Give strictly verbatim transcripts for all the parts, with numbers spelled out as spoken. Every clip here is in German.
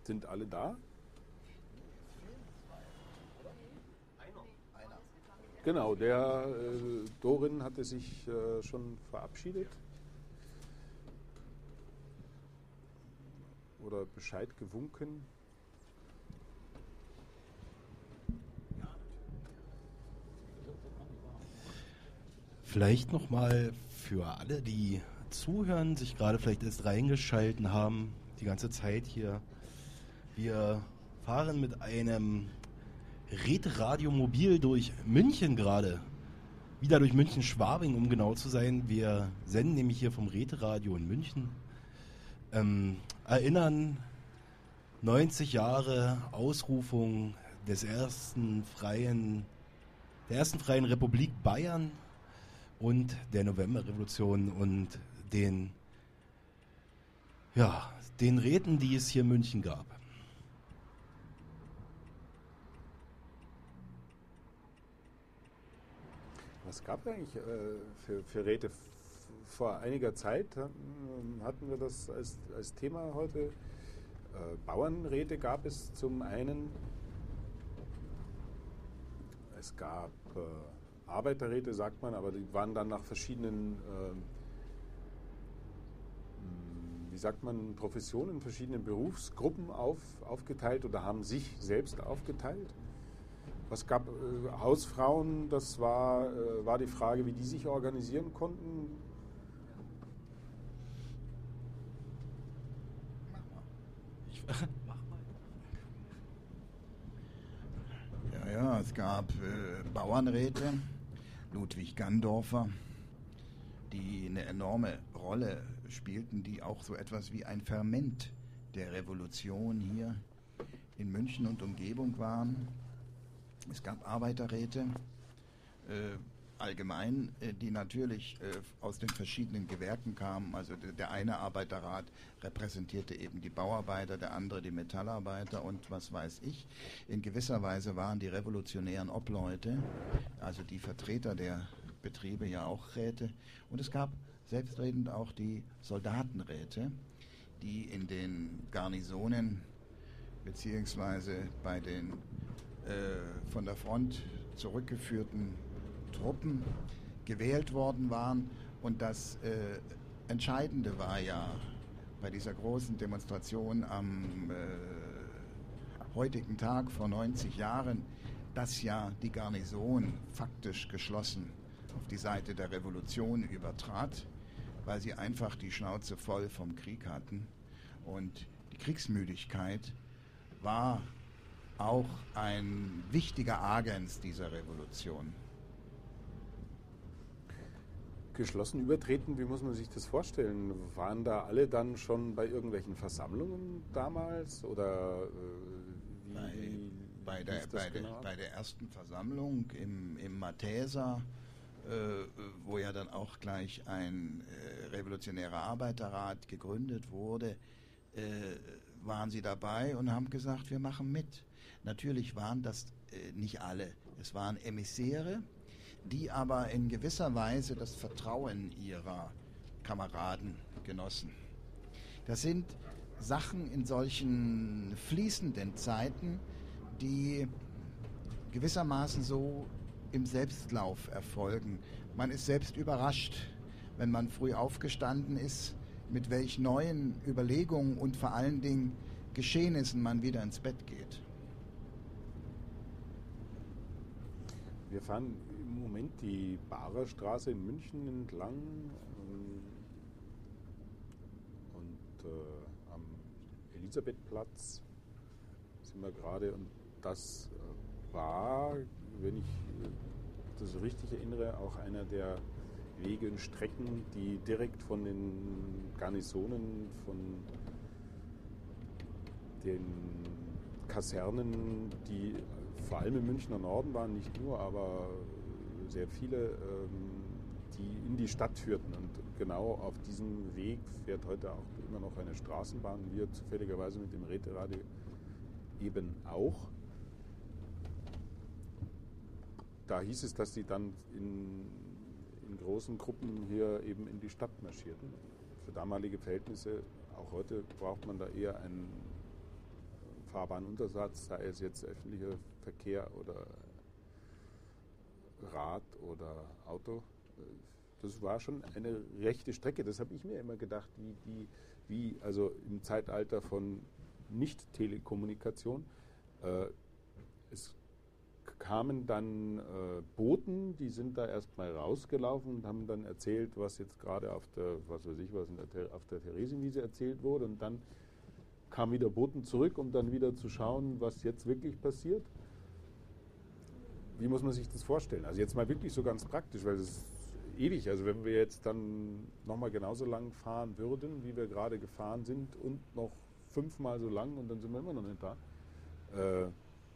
Sind alle da? Genau, der äh, Dorin hatte sich äh, schon verabschiedet oder Bescheid gewunken. Vielleicht nochmal für alle, die zuhören, sich gerade vielleicht erst reingeschalten haben, die ganze Zeit hier. Wir fahren mit einem Räteradio Mobil durch München gerade. Wieder durch München-Schwabing, um genau zu sein. Wir senden nämlich hier vom Räteradio in München. Ähm, erinnern neunzig Jahre Ausrufung des ersten freien, der ersten freien Republik Bayern und der Novemberrevolution und den, ja, den Räten, die es hier in München gab. Was gab es eigentlich äh, für, für Räte? Vor einiger Zeit hatten wir das als, als Thema heute. Äh, Bauernräte gab es zum einen. Es gab äh, Arbeiterräte, sagt man, aber die waren dann nach verschiedenen, äh, wie sagt man, Professionen, verschiedenen Berufsgruppen auf, aufgeteilt oder haben sich selbst aufgeteilt. Was gab äh, Hausfrauen, das war, äh, war die Frage, wie die sich organisieren konnten. Mach mal. Ja, ja, es gab äh, Bauernräte, Ludwig Gandorfer, die eine enorme Rolle spielten, die auch so etwas wie ein Ferment der Revolution hier in München und Umgebung waren. Es gab Arbeiterräte, äh, allgemein, äh, die natürlich äh, aus den verschiedenen Gewerken kamen. Also der, der eine Arbeiterrat repräsentierte eben die Bauarbeiter, der andere die Metallarbeiter und was weiß ich. In gewisser Weise waren die revolutionären Obleute, also die Vertreter der Betriebe, ja auch Räte. Und es gab selbstredend auch die Soldatenräte, die in den Garnisonen beziehungsweise bei den von der Front zurückgeführten Truppen gewählt worden waren. Und das äh, Entscheidende war ja bei dieser großen Demonstration am äh, heutigen Tag vor neunzig Jahren, dass ja die Garnison faktisch geschlossen auf die Seite der Revolution übertrat, weil sie einfach die Schnauze voll vom Krieg hatten. Und die Kriegsmüdigkeit war auch ein wichtiger Agens dieser Revolution. Geschlossen übertreten, wie muss man sich das vorstellen? Waren da alle dann schon bei irgendwelchen Versammlungen damals? Oder äh, wie, bei, wie bei, der, bei, genau der, bei der ersten Versammlung im, im Matheser, äh, wo ja dann auch gleich ein äh, revolutionärer Arbeiterrat gegründet wurde, äh, waren sie dabei und haben gesagt, wir machen mit. Natürlich waren das äh, nicht alle. Es waren Emissäre, die aber in gewisser Weise das Vertrauen ihrer Kameraden genossen. Das sind Sachen in solchen fließenden Zeiten, die gewissermaßen so im Selbstlauf erfolgen. Man ist selbst überrascht, wenn man früh aufgestanden ist, mit welch neuen Überlegungen und vor allen Dingen Geschehnissen man wieder ins Bett geht. Wir fahren im Moment die Barer Straße in München entlang und äh, am Elisabethplatz sind wir gerade und das war, wenn ich das richtig erinnere, auch einer der Wege und Strecken, die direkt von den Garnisonen, von den Kasernen, die vor allem im Münchner Norden waren, nicht nur, aber sehr viele, die in die Stadt führten. Und genau auf diesem Weg fährt heute auch immer noch eine Straßenbahn, wir zufälligerweise mit dem Räteradio eben auch. Da hieß es, dass die dann in, in großen Gruppen hier eben in die Stadt marschierten. Für damalige Verhältnisse, auch heute braucht man da eher ein Fahrbahnuntersatz, sei es jetzt öffentlicher Verkehr oder Rad oder Auto. Das war schon eine rechte Strecke. Das habe ich mir immer gedacht, wie, die, wie also im Zeitalter von Nicht-Telekommunikation. Äh, es kamen dann äh, Boten, die sind da erstmal rausgelaufen und haben dann erzählt, was jetzt gerade auf der, was weiß ich, was in der, auf der Theresienwiese erzählt wurde. Und dann kamen wieder Boten zurück, um dann wieder zu schauen, was jetzt wirklich passiert. Wie muss man sich das vorstellen? Also jetzt mal wirklich so ganz praktisch, weil es ist ewig. Also wenn wir jetzt dann nochmal genauso lang fahren würden, wie wir gerade gefahren sind und noch fünfmal so lang und dann sind wir immer noch nicht da. Äh,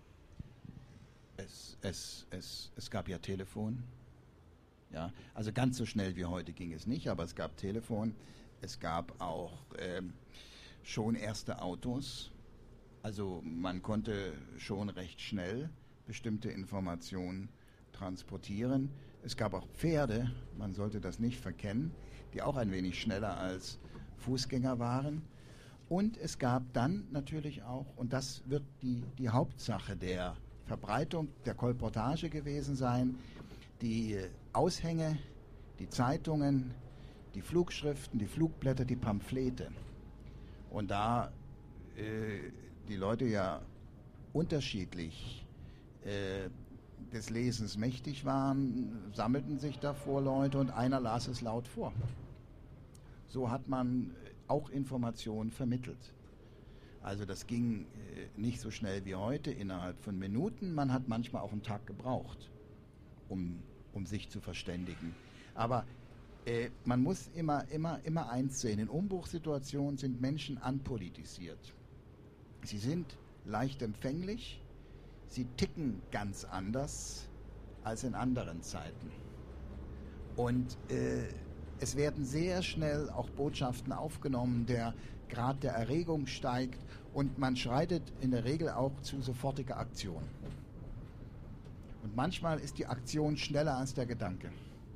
es, es, es, es gab ja Telefon. Ja, also ganz so schnell wie heute ging es nicht, aber es gab Telefon. Es gab auch ähm, schon erste Autos. Also man konnte schon recht schnell bestimmte Informationen transportieren. Es gab auch Pferde, man sollte das nicht verkennen, die auch ein wenig schneller als Fußgänger waren. Und es gab dann natürlich auch, und das wird die, die Hauptsache der Verbreitung, der Kolportage gewesen sein, die Aushänge, die Zeitungen, die Flugschriften, die Flugblätter, die Pamphlete. Und da äh, die Leute ja unterschiedlich äh, des Lesens mächtig waren, sammelten sich davor Leute und einer las es laut vor. So hat man auch Informationen vermittelt. Also das ging äh, nicht so schnell wie heute, innerhalb von Minuten. Man hat manchmal auch einen Tag gebraucht, um, um sich zu verständigen. Aber äh, man muss immer, immer, immer eins sehen. In Umbruchssituationen sind Menschen anpolitisiert. Sie sind leicht empfänglich, sie ticken ganz anders als in anderen Zeiten. Und äh, es werden sehr schnell auch Botschaften aufgenommen, der Grad der Erregung steigt und man schreitet in der Regel auch zu sofortiger Aktion. Und manchmal ist die Aktion schneller als der Gedanke.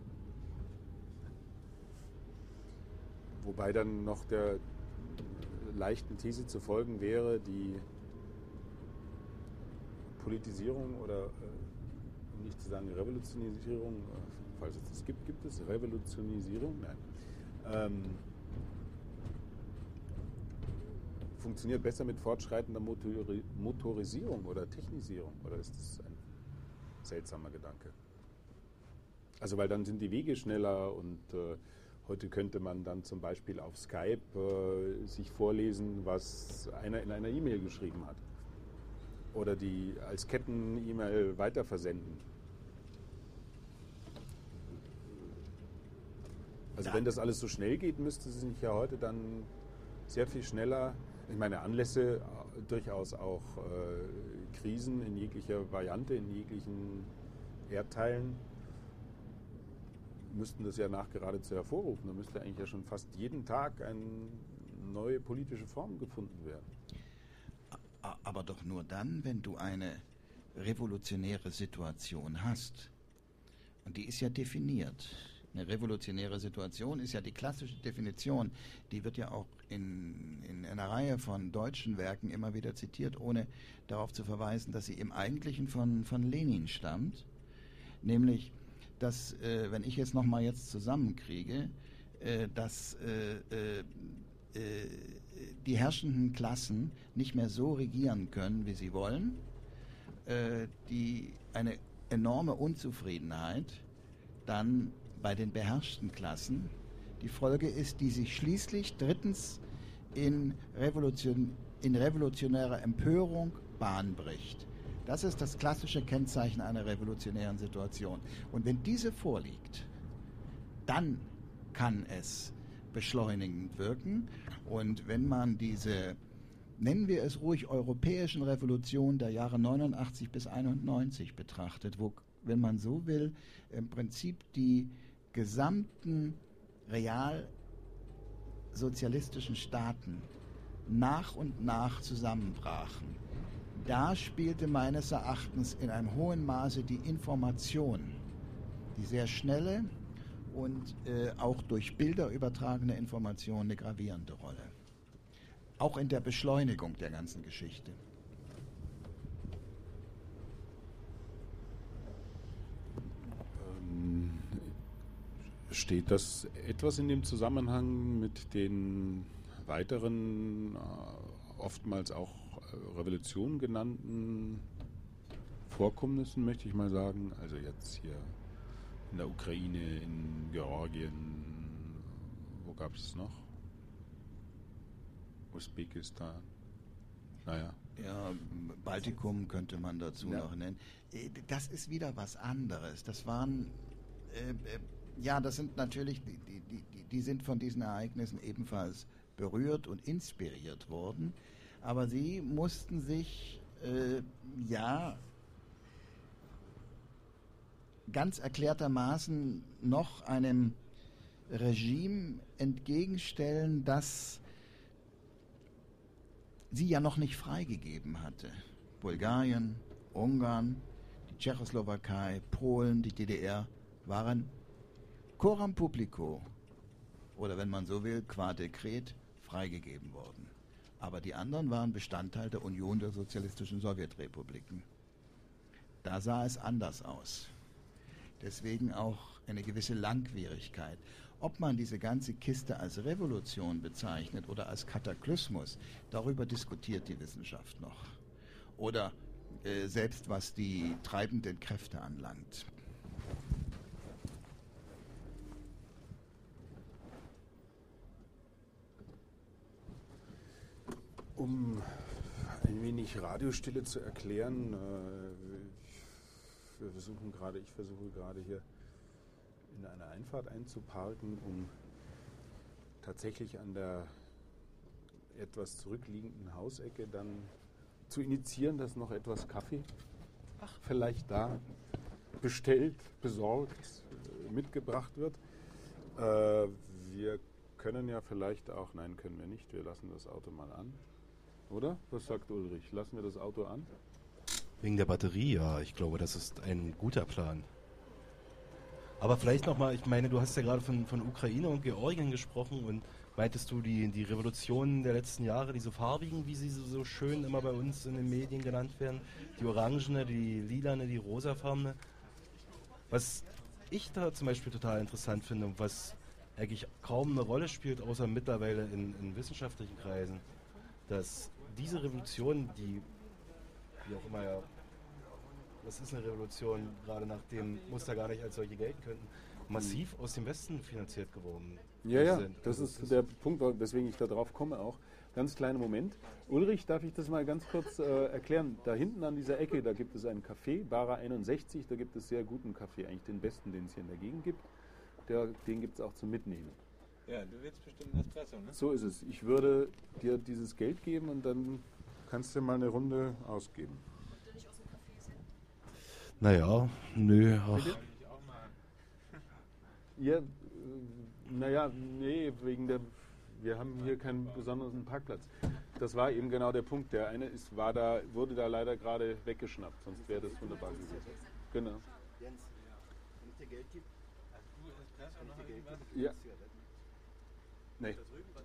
Wobei dann noch der leichten These zu folgen wäre, die Politisierung oder, äh, um nicht zu sagen Revolutionisierung, äh, falls es das gibt, gibt es Revolutionisierung? Nein. Ähm, funktioniert besser mit fortschreitender Motori- Motorisierung oder Technisierung? Oder ist das ein seltsamer Gedanke? Also weil dann sind die Wege schneller und äh, heute könnte man dann zum Beispiel auf Skype äh, sich vorlesen, was einer in einer E-Mail geschrieben hat. Oder die als Ketten-E-Mail weiterversenden. Also ja. Wenn das alles so schnell geht, müsste es sich ja heute dann sehr viel schneller, ich meine Anlässe, durchaus auch äh, Krisen in jeglicher Variante, in jeglichen Erdteilen, müssten das ja nachgeradezu hervorrufen. Da müsste eigentlich ja schon fast jeden Tag eine neue politische Form gefunden werden. Aber doch nur dann, wenn du eine revolutionäre Situation hast. Und die ist ja definiert. Eine revolutionäre Situation ist ja die klassische Definition. Die wird ja auch in, in einer Reihe von deutschen Werken immer wieder zitiert, ohne darauf zu verweisen, dass sie im Eigentlichen von, von Lenin stammt. Nämlich, dass, äh, wenn ich jetzt nochmal jetzt zusammenkriege, äh, dass äh, äh, die herrschenden Klassen nicht mehr so regieren können, wie sie wollen, äh, die eine enorme Unzufriedenheit dann bei den beherrschten Klassen die Folge ist, die sich schließlich drittens in, Revolution, in revolutionärer Empörung Bahn bricht. Das ist das klassische Kennzeichen einer revolutionären Situation. Und wenn diese vorliegt, dann kann es beschleunigend wirken. Und wenn man diese, nennen wir es ruhig, europäischen Revolutionen der Jahre neunundachtzig bis einundneunzig betrachtet, wo, wenn man so will, im Prinzip die gesamten realsozialistischen Staaten nach und nach zusammenbrachen, da spielte meines Erachtens in einem hohen Maße die Information, die sehr schnelle und äh, auch durch Bilder übertragene Information eine gravierende Rolle. Auch in der Beschleunigung der ganzen Geschichte. Steht das etwas in dem Zusammenhang mit den weiteren, äh, oftmals auch äh, Revolution genannten Vorkommnissen, möchte ich mal sagen? Also jetzt hier in der Ukraine, in Georgien, wo gab es noch? Usbekistan. Naja. Ja, Baltikum könnte man dazu ja. noch nennen. Das ist wieder was anderes. Das waren, äh, äh, ja, das sind natürlich, die, die, die, die sind von diesen Ereignissen ebenfalls berührt und inspiriert worden. Aber sie mussten sich, äh, ja, ganz erklärtermaßen noch einem Regime entgegenstellen, das sie ja noch nicht freigegeben hatte. Bulgarien, Ungarn, die Tschechoslowakei, Polen, die D D R waren coram publico oder wenn man so will, qua Dekret freigegeben worden. Aber die anderen waren Bestandteil der Union der sozialistischen Sowjetrepubliken. Da sah es anders aus. Deswegen auch eine gewisse Langwierigkeit. Ob man diese ganze Kiste als Revolution bezeichnet oder als Kataklysmus, darüber diskutiert die Wissenschaft noch. Oder äh, selbst was die treibenden Kräfte anlangt. Um ein wenig Radiostille zu erklären, äh, wir versuchen gerade, ich versuche gerade hier in einer Einfahrt einzuparken, um tatsächlich an der etwas zurückliegenden Hausecke dann zu initiieren, dass noch etwas Kaffee ach, vielleicht da bestellt, besorgt, mitgebracht wird. Äh, wir können ja vielleicht auch, nein, können wir nicht, wir lassen das Auto mal an. Oder? Was sagt Ulrich? Lassen wir das Auto an? Wegen der Batterie, ja. Ich glaube, das ist ein guter Plan. Aber vielleicht nochmal, ich meine, du hast ja gerade von, von Ukraine und Georgien gesprochen und meintest du die, die Revolutionen der letzten Jahre, diese farbigen, wie sie so, so schön immer bei uns in den Medien genannt werden, die orangene, die lilane, die rosafarbene. Was ich da zum Beispiel total interessant finde und was eigentlich kaum eine Rolle spielt, außer mittlerweile in, in wissenschaftlichen Kreisen, dass diese Revolution, die wie auch immer ja, das ist eine Revolution, gerade nach dem Muster gar nicht als solche gelten könnten, massiv aus dem Westen finanziert geworden ja, ja, sind. Das also ist das der Punkt, weswegen ich da drauf komme auch. Ganz kleiner Moment. Ulrich, darf ich das mal ganz kurz äh, erklären? Da hinten an dieser Ecke, da gibt es einen Café, Bara einundsechzig, da gibt es sehr guten Kaffee, eigentlich den besten, den es hier in der Gegend gibt. Der, den gibt es auch zum Mitnehmen. Ja, du willst bestimmt einen Espresso, ne? So ist es. Ich würde dir dieses Geld geben und dann kannst du mal eine Runde ausgeben. Naja, nö, ach. Ja, äh, naja, nee, wegen der, wir haben hier keinen besonderen Parkplatz. Das war eben genau der Punkt. Der eine ist, war da, wurde da leider gerade weggeschnappt, sonst wäre das wunderbar gewesen. Genau. Jens, wenn ich dir Geld gebe, Also du Espresso noch irgendwas? Ja. Nee.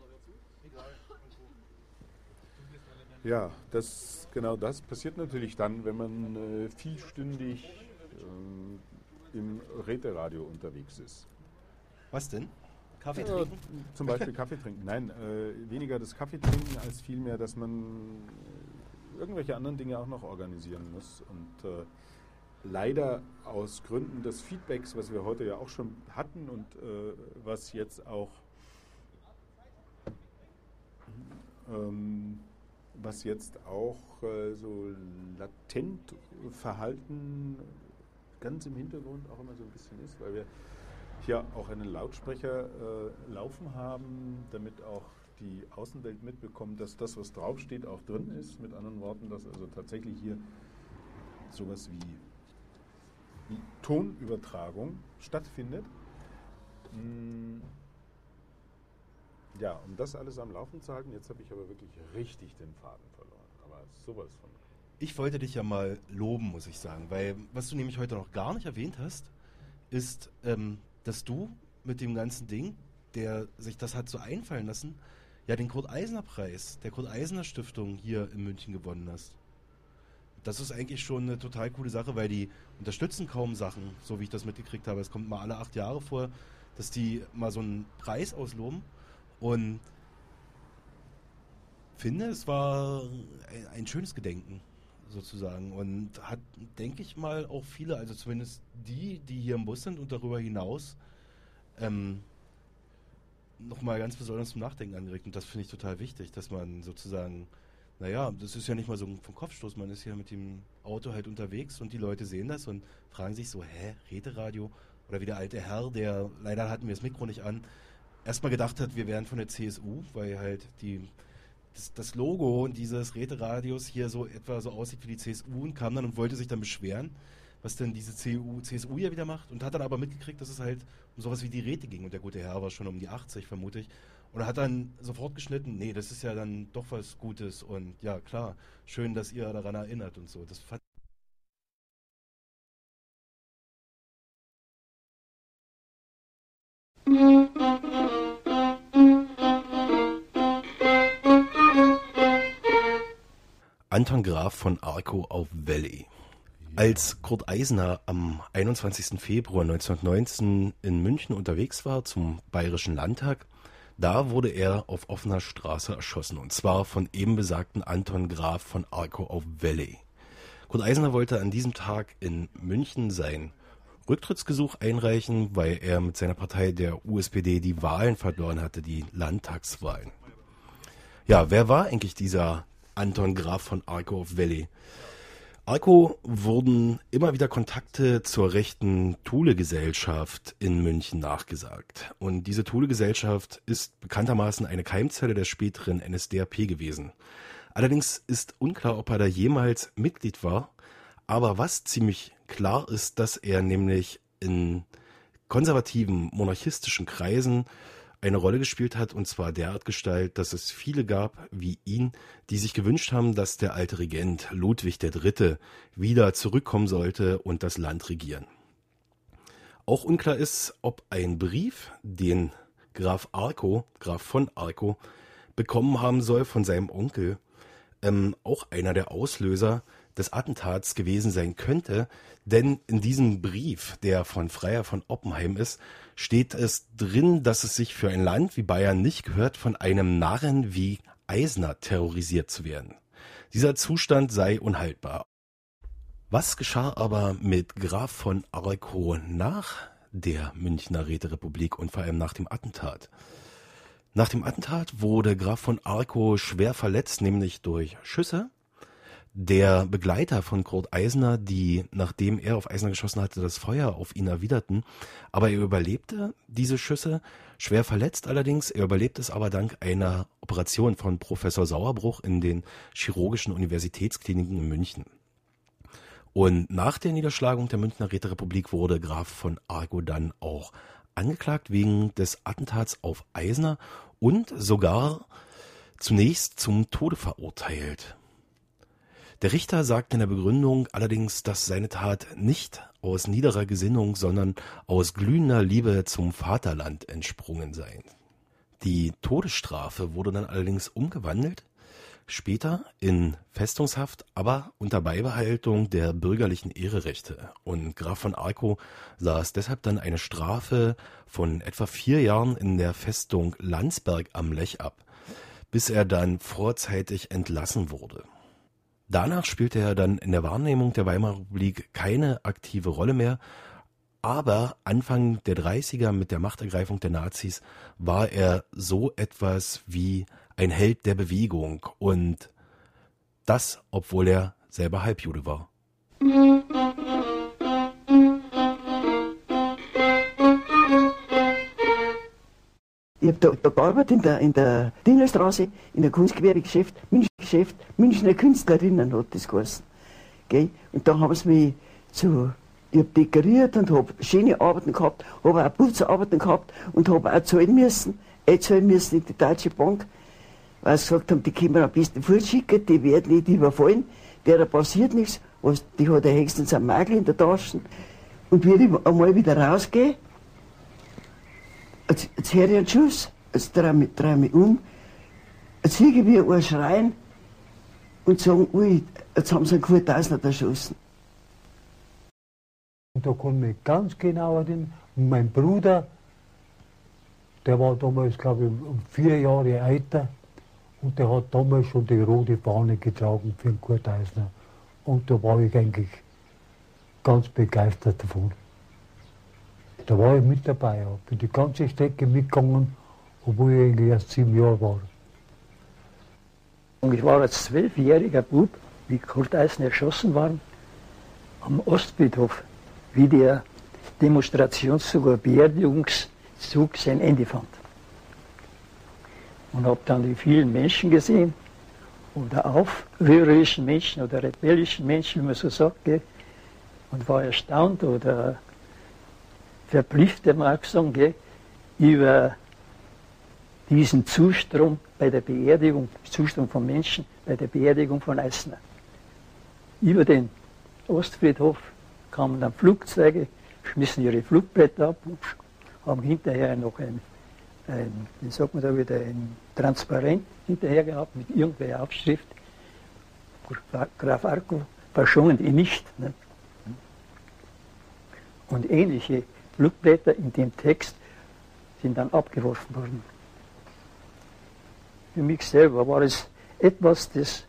Ja, das, genau das passiert natürlich dann, wenn man äh, vielstündig äh, im Räteradio unterwegs ist. Was denn? Kaffee Ja, trinken? zum Beispiel Kaffee trinken. Nein, äh, weniger das Kaffee trinken, als vielmehr, dass man irgendwelche anderen Dinge auch noch organisieren muss. Und äh, leider aus Gründen des Feedbacks, was wir heute ja auch schon hatten und äh, was jetzt auch ähm, was jetzt auch äh, so latent Verhalten ganz im Hintergrund auch immer so ein bisschen ist, weil wir hier auch einen Lautsprecher äh, laufen haben, damit auch die Außenwelt mitbekommt, dass das, was draufsteht, auch drin ist. Mit anderen Worten, dass also tatsächlich hier sowas wie, wie Tonübertragung stattfindet. Mm. Ja, um das alles am Laufen zu halten, jetzt habe ich aber wirklich richtig den Faden verloren. Aber sowas von. Ich wollte dich ja mal loben, muss ich sagen, weil was du nämlich heute noch gar nicht erwähnt hast, ist, ähm, dass du mit dem ganzen Ding, der sich das hat so einfallen lassen, ja den Kurt-Eisner-Preis der Kurt-Eisner-Stiftung hier in München gewonnen hast. Das ist eigentlich schon eine total coole Sache, weil die unterstützen kaum Sachen, so wie ich das mitgekriegt habe. Es kommt mal alle acht Jahre vor, dass die mal so einen Preis ausloben und finde, es war ein, ein schönes Gedenken sozusagen und hat, denke ich mal, auch viele, also zumindest die, die hier im Bus sind und darüber hinaus ähm, nochmal ganz besonders zum Nachdenken angeregt und das finde ich total wichtig, dass man sozusagen, naja, das ist ja nicht mal so ein vom Kopfstoß, man ist ja mit dem Auto halt unterwegs und die Leute sehen das und fragen sich so, hä, Räteradio? Oder wie der alte Herr, der, leider hatten wir das Mikro nicht an, erstmal gedacht hat, wir wären von der C S U, weil halt die das, das Logo dieses Räteradios hier so etwa so aussieht wie die C S U und kam dann und wollte sich dann beschweren, was denn diese C S U ja wieder macht und hat dann aber mitgekriegt, dass es halt um sowas wie die Räte ging und der gute Herr war schon um die achtzig, vermute ich. Und er hat dann sofort geschnitten, nee, das ist ja dann doch was Gutes und ja, klar, schön, dass ihr daran erinnert und so. Das fand Anton Graf von Arco auf Valley. Als Kurt Eisner am einundzwanzigsten Februar neunzehnhundertneunzehn in München unterwegs war zum Bayerischen Landtag, da wurde er auf offener Straße erschossen, und zwar von eben besagten Anton Graf von Arco auf Valley. Kurt Eisner wollte an diesem Tag in München sein Rücktrittsgesuch einreichen, weil er mit seiner Partei der U S P D die Wahlen verloren hatte, die Landtagswahlen. Ja, wer war eigentlich dieser Anton Graf von Arco auf Valley? Arco wurden immer wieder Kontakte zur rechten Thule-Gesellschaft in München nachgesagt. Und diese Thule-Gesellschaft ist bekanntermaßen eine Keimzelle der späteren N S D A P gewesen. Allerdings ist unklar, ob er da jemals Mitglied war. Aber was ziemlich klar ist, dass er nämlich in konservativen, monarchistischen Kreisen eine Rolle gespielt hat, und zwar derart Gestalt, dass es viele gab wie ihn, die sich gewünscht haben, dass der alte Regent Ludwig der Dritte wieder zurückkommen sollte und das Land regieren. Auch unklar ist, ob ein Brief, den Graf Arco, Graf von Arco, bekommen haben soll von seinem Onkel, ähm, auch einer der Auslöser des Attentats gewesen sein könnte, denn in diesem Brief, der von Freiherr von Oppenheim ist, steht es drin, dass es sich für ein Land wie Bayern nicht gehört, von einem Narren wie Eisner terrorisiert zu werden. Dieser Zustand sei unhaltbar. Was geschah aber mit Graf von Arco nach der Münchner Räterepublik und vor allem nach dem Attentat? Nach dem Attentat wurde Graf von Arco schwer verletzt, nämlich durch Schüsse. Der Begleiter von Kurt Eisner, die, nachdem er auf Eisner geschossen hatte, das Feuer auf ihn erwiderten. Aber er überlebte diese Schüsse, schwer verletzt allerdings. Er überlebte es aber dank einer Operation von Professor Sauerbruch in den chirurgischen Universitätskliniken in München. Und nach der Niederschlagung der Münchner Räterepublik wurde Graf von Arco dann auch angeklagt wegen des Attentats auf Eisner und sogar zunächst zum Tode verurteilt. Der Richter sagte in der Begründung allerdings, dass seine Tat nicht aus niederer Gesinnung, sondern aus glühender Liebe zum Vaterland entsprungen sei. Die Todesstrafe wurde dann allerdings umgewandelt, später in Festungshaft, aber unter Beibehaltung der bürgerlichen Ehrerechte. Und Graf von Arco saß deshalb dann eine Strafe von etwa vier Jahren in der Festung Landsberg am Lech ab, bis er dann vorzeitig entlassen wurde. Danach spielte er dann in der Wahrnehmung der Weimarer Republik keine aktive Rolle mehr, aber Anfang der dreißiger mit der Machtergreifung der Nazis war er so etwas wie ein Held der Bewegung, und das, obwohl er selber Halbjude war. Ich habe da, da gearbeitet in der, in der Dingelstraße, in der Kunstgewerbegeschäft, Münchner Münchner Künstlerinnen hat das geheißen. Gell? Und da haben sie mich zu, ich habe dekoriert und habe schöne Arbeiten gehabt, habe auch Putzarbeiten gehabt und habe auch zahlen müssen, einzahlen müssen in die Deutsche Bank, weil sie gesagt haben, die können wir am besten vorschicken, die werden nicht überfallen, der passiert nichts, was, die hat ja höchstens ein Magel in der Tasche. Und wie ich einmal wieder rausgehe, Jetzt, jetzt höre ich einen Schuss, jetzt drehe ich mich, dreh mich um, jetzt sehe ich wie ein schreien und sagen, ui, jetzt haben sie einen Kurt Eisner erschossen. Und da kann ich mich ganz genau erinnern, und mein Bruder der war damals, glaube ich, um vier Jahre älter und der hat damals schon die rote Fahne getragen für den Kurt Eisner. Und da war ich eigentlich ganz begeistert davon. Da war ich mit dabei, ja. Bin die ganze Strecke mitgegangen, obwohl ich eigentlich erst sieben Jahre war. Und ich war als zwölfjähriger Bub, wie Kurt Eisner erschossen war, am Ostfriedhof, wie der Demonstrationszug oder Beerdigungszug sein Ende fand. Und habe dann die vielen Menschen gesehen, oder aufrührerischen Menschen oder rebellischen Menschen, wie man so sagt, gell? Und war erstaunt oder verblüfft, der mag sagen, gell? Über diesen Zustrom bei der Beerdigung, Zustrom von Menschen bei der Beerdigung von Eisner. Über den Ostfriedhof kamen dann Flugzeuge, schmissen ihre Flugblätter ab und haben hinterher noch ein, ein wie sagt man da wieder, ein Transparent hinterher gehabt mit irgendeiner Aufschrift. Graf Arco verschont ihn nicht. Ne? Und ähnliche Flugblätter in dem Text sind dann abgeworfen worden. Für mich selber war es etwas, das,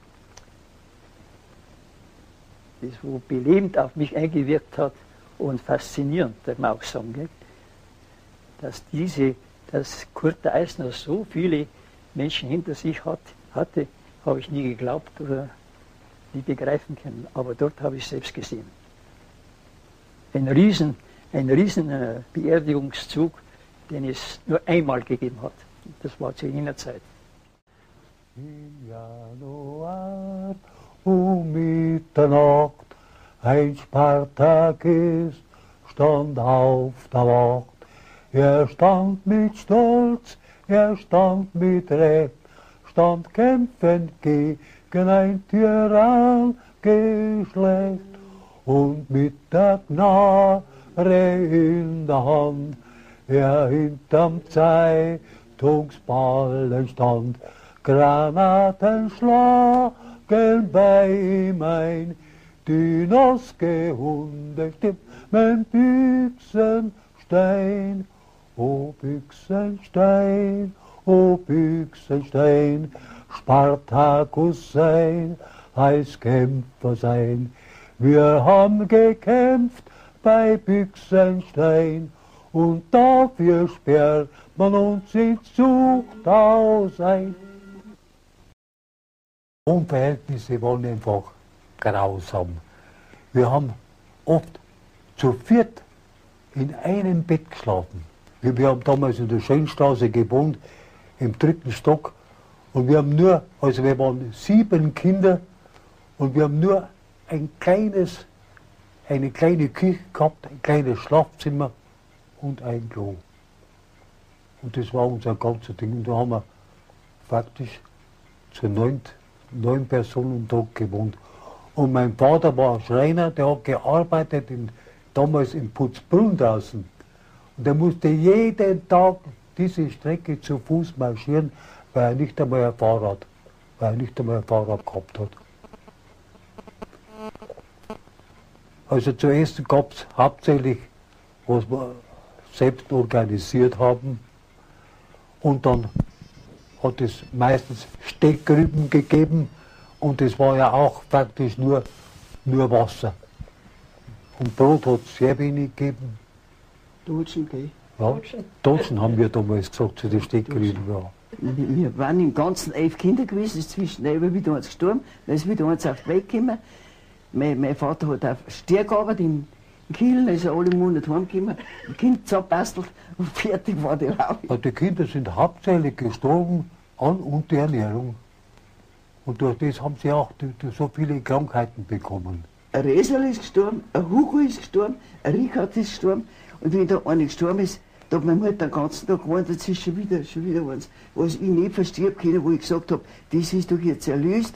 das wo belebend auf mich eingewirkt hat und faszinierend, darf man auch sagen. Gell? Dass, diese, dass Kurt Eisner so viele Menschen hinter sich hat, hatte, habe ich nie geglaubt oder nie begreifen können. Aber dort habe ich es selbst gesehen. Ein riesen, ein riesen äh, Beerdigungszug, den es nur einmal gegeben hat. Das war zu jener Zeit. Im Januar um Mitternacht ein Spartakist stand auf der Wacht. Er stand mit Stolz, er stand mit Recht, stand kämpfend gegen ein Tyrannengeschlecht und mit der Knarre in der Hand er hinterm Zeitungsballen stand. Granaten schlagen bei ihm ein, die noske Hunde stimmen Büchsenstein. O Büchsenstein, o Büchsenstein, Spartacus sein, heißt Kämpfer sein. Wir haben gekämpft bei Büchsenstein und dafür sperrt man uns ins Zuchthaus ein. Die Wohnverhältnisse waren einfach grausam. Wir haben oft zu viert in einem Bett geschlafen. Wir haben damals in der Schönstraße gewohnt, im dritten Stock. Und wir haben nur, also wir waren sieben Kinder und wir haben nur ein kleines, eine kleine Küche gehabt, ein kleines Schlafzimmer und ein Klo. Und das war unser ganzes Ding. Und da haben wir faktisch zu neun, neun Personen dort gewohnt. Und mein Vater war Schreiner, der hat gearbeitet in, damals in Putzbrunn draußen. Und er musste jeden Tag diese Strecke zu Fuß marschieren, weil er nicht einmal ein Fahrrad, weil er nicht einmal ein Fahrrad gehabt hat. Also zu essen gab es hauptsächlich, was wir selbst organisiert haben. Und dann hat es meistens Steckrüben gegeben und es war ja auch faktisch nur, nur Wasser. Und Brot hat es sehr wenig gegeben. Deutschen, gell? Ja, Deutschen haben wir damals gesagt zu den Steckrüben. Ja. Wir waren im Ganzen elf Kinder gewesen, ist zwischen elf wieder eins gestorben, dann ist wieder eins auf die Welt gekommen. Mein, mein Vater hat auf Stier gearbeitet in Kiel, ist er alle Monate heimgekommen, ein Kind zusammenbastelt und fertig war die Laube. Ja, die Kinder sind hauptsächlich gestorben an Unterernährung. Und durch das haben sie auch die, die so viele Krankheiten bekommen. Ein Resel ist gestorben, ein Hugo ist gestorben, ein Richard ist gestorben. Und wenn da einer gestorben ist, da hat meine Mutter den ganzen Tag gewarnt, jetzt ist schon wieder, schon wieder eins. Was ich nicht verstehen habe, wo ich gesagt habe, das ist doch jetzt erlöst.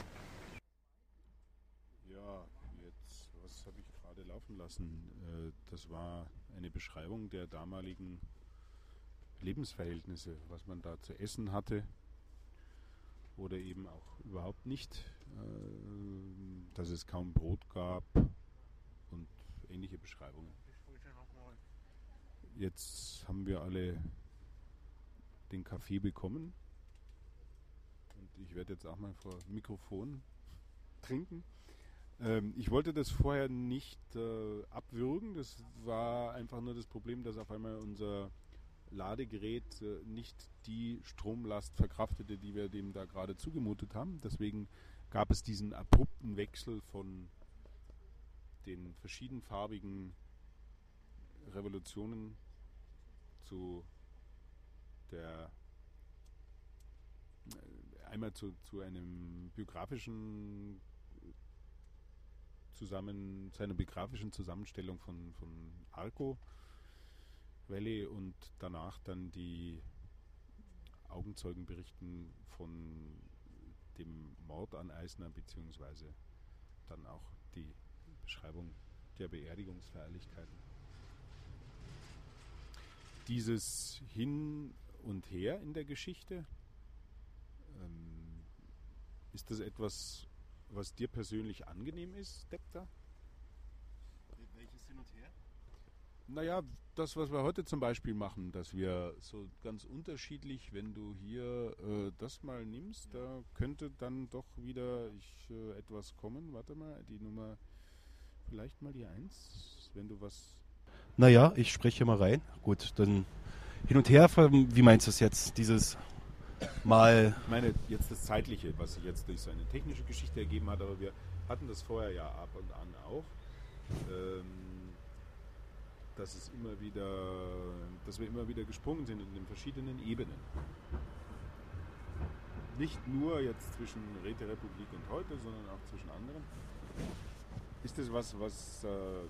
Ja, jetzt, was habe ich gerade laufen lassen? Das war eine Beschreibung der damaligen Lebensverhältnisse, was man da zu essen hatte oder eben auch überhaupt nicht, dass es kaum Brot gab und ähnliche Beschreibungen. Jetzt haben wir alle den Kaffee bekommen. Und ich werde jetzt auch mal vor Mikrofon trinken. Ähm, ich wollte das vorher nicht äh, abwürgen. Das war einfach nur das Problem, dass auf einmal unser Ladegerät äh, nicht die Stromlast verkraftete, die wir dem da gerade zugemutet haben. Deswegen gab es diesen abrupten Wechsel von den verschiedenfarbigen Revolutionen zu der äh, einmal zu, zu einem biografischen zusammen zu einer biografischen Zusammenstellung von, von Arco Valley und danach dann die Augenzeugenberichten von dem Mord an Eisner, beziehungsweise dann auch die Beschreibung der Beerdigungsfeierlichkeiten. Dieses Hin und Her in der Geschichte, ähm, ist das etwas, was dir persönlich angenehm ist, Depta? Welches Hin und Her? Naja, das, was wir heute zum Beispiel machen, dass wir so ganz unterschiedlich, wenn du hier äh, das mal nimmst, da könnte dann doch wieder ich, äh, etwas kommen. Warte mal, die Nummer, vielleicht mal die eins, wenn du was... Naja, ich spreche mal rein. Gut, dann hin und her, wie meinst du es jetzt? Dieses Mal... Ich meine jetzt das Zeitliche, was sich jetzt durch seine technische Geschichte ergeben hat, aber wir hatten das vorher ja ab und an auch. Ähm, dass es immer wieder, dass wir immer wieder gesprungen sind in den verschiedenen Ebenen. Nicht nur jetzt zwischen Räterepublik und heute, sondern auch zwischen anderen. Ist das was, was äh,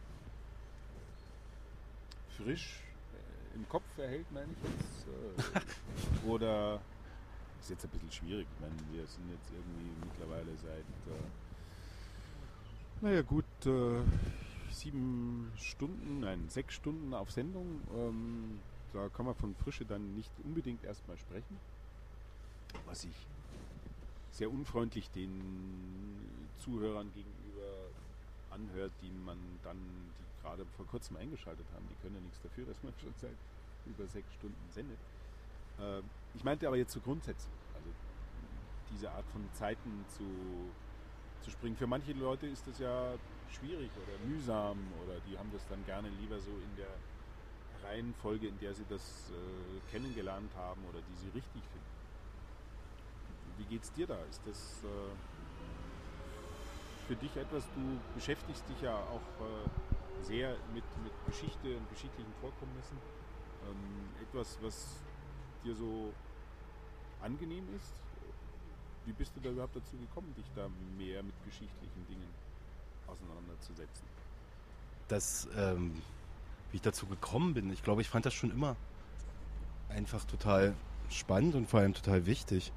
frisch äh, im Kopf erhält, meine ich jetzt? Äh, oder ist jetzt ein bisschen schwierig. Ich meine, wir sind jetzt irgendwie mittlerweile seit, äh, naja gut, äh, sieben Stunden, nein, sechs Stunden auf Sendung. Ähm, da kann man von Frische dann nicht unbedingt erstmal sprechen. Was ich sehr unfreundlich den Zuhörern gegenüber anhört, die man dann, die gerade vor kurzem eingeschaltet haben. Die können ja nichts dafür, dass man schon seit über sechs Stunden sendet. Äh, ich meinte aber jetzt so grundsätzlich, also diese Art von Zeiten zu, zu springen. Für manche Leute ist das ja schwierig oder mühsam oder die haben das dann gerne lieber so in der Reihenfolge, in der sie das äh, kennengelernt haben oder die sie richtig finden. Wie geht's dir da? Ist das äh, für dich etwas, du beschäftigst dich ja auch äh, sehr mit, mit Geschichte und geschichtlichen Vorkommnissen, ähm, etwas, was dir so angenehm ist? Wie bist du da überhaupt dazu gekommen, dich da mehr mit geschichtlichen Dingen auseinanderzusetzen? Das, ähm, wie ich dazu gekommen bin, ich glaube, ich fand das schon immer einfach total spannend und vor allem total wichtig.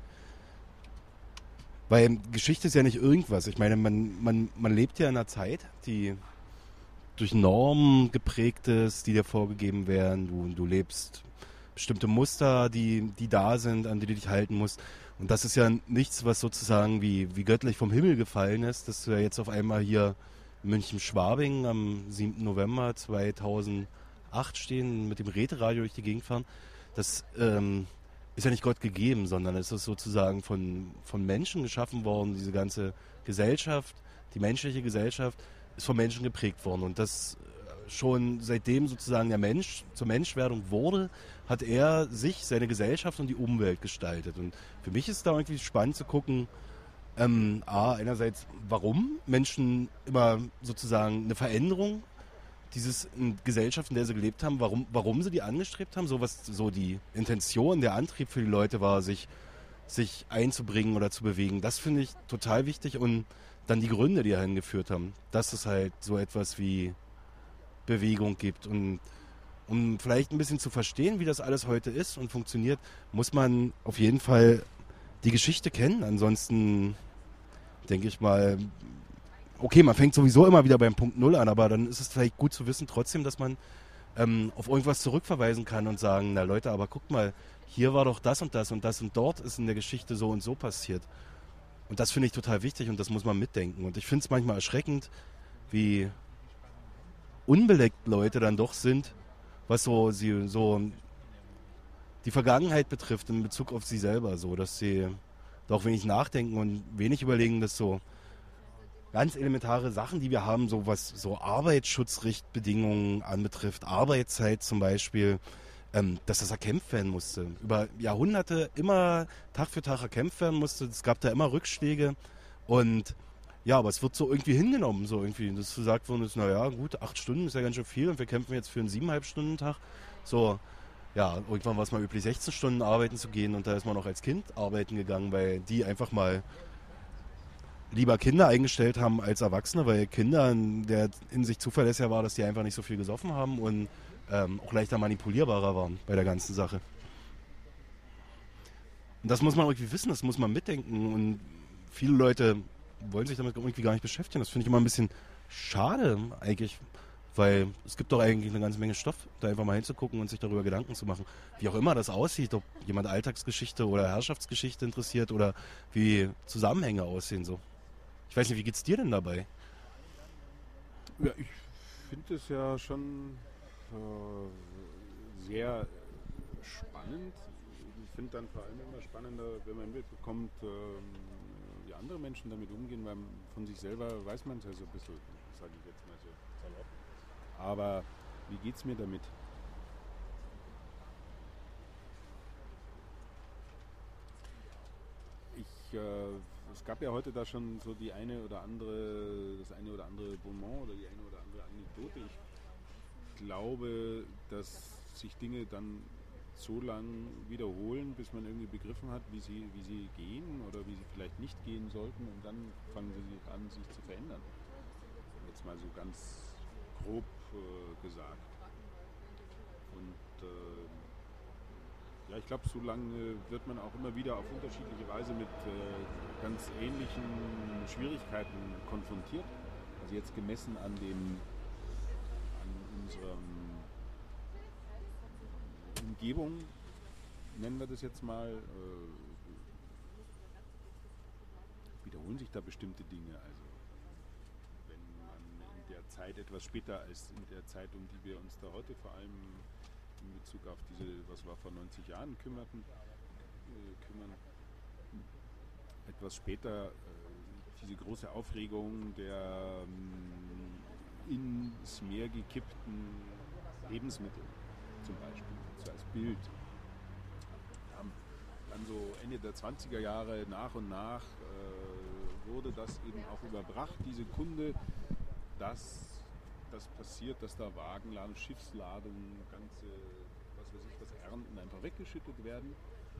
Weil Geschichte ist ja nicht irgendwas. Ich meine, man, man, man lebt ja in einer Zeit, die durch Normen geprägt ist, die dir vorgegeben werden. Du, du lebst bestimmte Muster, die, die da sind, an die du dich halten musst. Und das ist ja nichts, was sozusagen wie, wie göttlich vom Himmel gefallen ist, dass wir jetzt auf einmal hier in München-Schwabing am siebten November zweitausendacht stehen, mit dem Räteradio durch die Gegend fahren. Das ähm, ist ja nicht Gott gegeben, sondern es ist sozusagen von, von Menschen geschaffen worden. Diese ganze Gesellschaft, die menschliche Gesellschaft, ist von Menschen geprägt worden. Und das schon seitdem sozusagen der Mensch zur Menschwerdung wurde, hat er sich, seine Gesellschaft und die Umwelt gestaltet. Und für mich ist da irgendwie spannend zu gucken, ähm, A, einerseits, warum Menschen immer sozusagen eine Veränderung dieses in Gesellschaften, in der sie gelebt haben, warum, warum sie die angestrebt haben, so was so die Intention, der Antrieb für die Leute war, sich, sich einzubringen oder zu bewegen. Das finde ich total wichtig. Und dann die Gründe, die dahin geführt haben, dass es halt so etwas wie Bewegung gibt. Und um vielleicht ein bisschen zu verstehen, wie das alles heute ist und funktioniert, muss man auf jeden Fall die Geschichte kennen. Ansonsten denke ich mal, okay, man fängt sowieso immer wieder beim Punkt Null an, aber dann ist es vielleicht gut zu wissen trotzdem, dass man ähm, auf irgendwas zurückverweisen kann und sagen, na Leute, aber guckt mal, hier war doch das und das und das und dort ist in der Geschichte so und so passiert. Und das finde ich total wichtig und das muss man mitdenken. Und ich finde es manchmal erschreckend, wie unbeleckt Leute dann doch sind, was so, sie, so die Vergangenheit betrifft in Bezug auf sie selber, so dass sie doch wenig nachdenken und wenig überlegen, dass so ganz elementare Sachen, die wir haben, so was so Arbeitsschutzrichtbedingungen anbetrifft, Arbeitszeit zum Beispiel, ähm, dass das erkämpft werden musste. Über Jahrhunderte immer Tag für Tag erkämpft werden musste. Es gab da immer Rückschläge und ja, aber es wird so irgendwie hingenommen, so irgendwie, dass gesagt worden ist, naja, gut, acht Stunden ist ja ganz schön viel und wir kämpfen jetzt für einen siebeneinhalb Stunden Tag. So, ja, irgendwann war es mal üblich, sechzehn Stunden arbeiten zu gehen und da ist man auch als Kind arbeiten gegangen, weil die einfach mal lieber Kinder eingestellt haben als Erwachsene, weil Kinder der in sich zuverlässiger war, dass die einfach nicht so viel gesoffen haben und ähm, auch leichter manipulierbarer waren bei der ganzen Sache. Und das muss man irgendwie wissen, das muss man mitdenken und viele Leute wollen sich damit irgendwie gar nicht beschäftigen. Das finde ich immer ein bisschen schade eigentlich, weil es gibt doch eigentlich eine ganze Menge Stoff, da einfach mal hinzugucken und sich darüber Gedanken zu machen. Wie auch immer das aussieht, ob jemand Alltagsgeschichte oder Herrschaftsgeschichte interessiert oder wie Zusammenhänge aussehen so. Ich weiß nicht, wie geht's dir denn dabei? Ja, ich finde es ja schon äh, sehr spannend. Ich finde dann vor allem immer spannender, wenn man mitbekommt, äh, wie andere Menschen damit umgehen, weil von sich selber weiß man es ja so ein bisschen, sage ich jetzt mal so salopp. Aber wie geht's mir damit? Ich äh, Es gab ja heute da schon so die eine oder andere, das eine oder andere Bonbon oder die eine oder andere Anekdote. Ich glaube, dass sich Dinge dann so lang wiederholen, bis man irgendwie begriffen hat, wie sie, wie sie gehen oder wie sie vielleicht nicht gehen sollten und dann fangen sie an, sich zu verändern. Jetzt mal so ganz grob äh, gesagt. Und äh, ja, ich glaube, so lange wird man auch immer wieder auf unterschiedliche Weise mit äh, ganz ähnlichen Schwierigkeiten konfrontiert. Also jetzt gemessen an dem, an unserem Umgebung, nennen wir das jetzt mal, äh, wiederholen sich da bestimmte Dinge. Also wenn man in der Zeit etwas später als in der Zeit, um die wir uns da heute vor allem in Bezug auf diese, was war vor neunzig Jahren, kümmerten, äh, kümmern. Etwas später äh, diese große Aufregung der ähm, ins Meer gekippten Lebensmittel zum Beispiel, so als Bild. Wir haben dann so Ende der zwanziger Jahre nach und nach äh, wurde das eben auch überbracht, diese Kunde, dass das passiert, dass da Wagenladungen, Schiffsladungen, ganze, was weiß ich, was Ernten einfach weggeschüttet werden.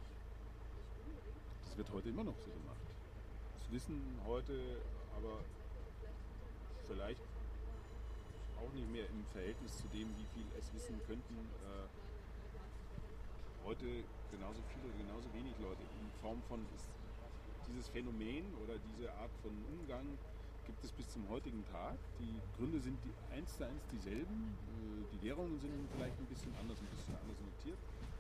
Das wird heute immer noch so gemacht. Das wissen heute aber vielleicht auch nicht mehr im Verhältnis zu dem, wie viel es wissen könnten, äh, heute genauso viele oder genauso wenig Leute. In Form von ist dieses Phänomen oder diese Art von Umgang gibt es bis zum heutigen Tag. Die Gründe sind die eins zu eins dieselben. Die Währungen sind vielleicht ein bisschen anders, ein bisschen anders notiert.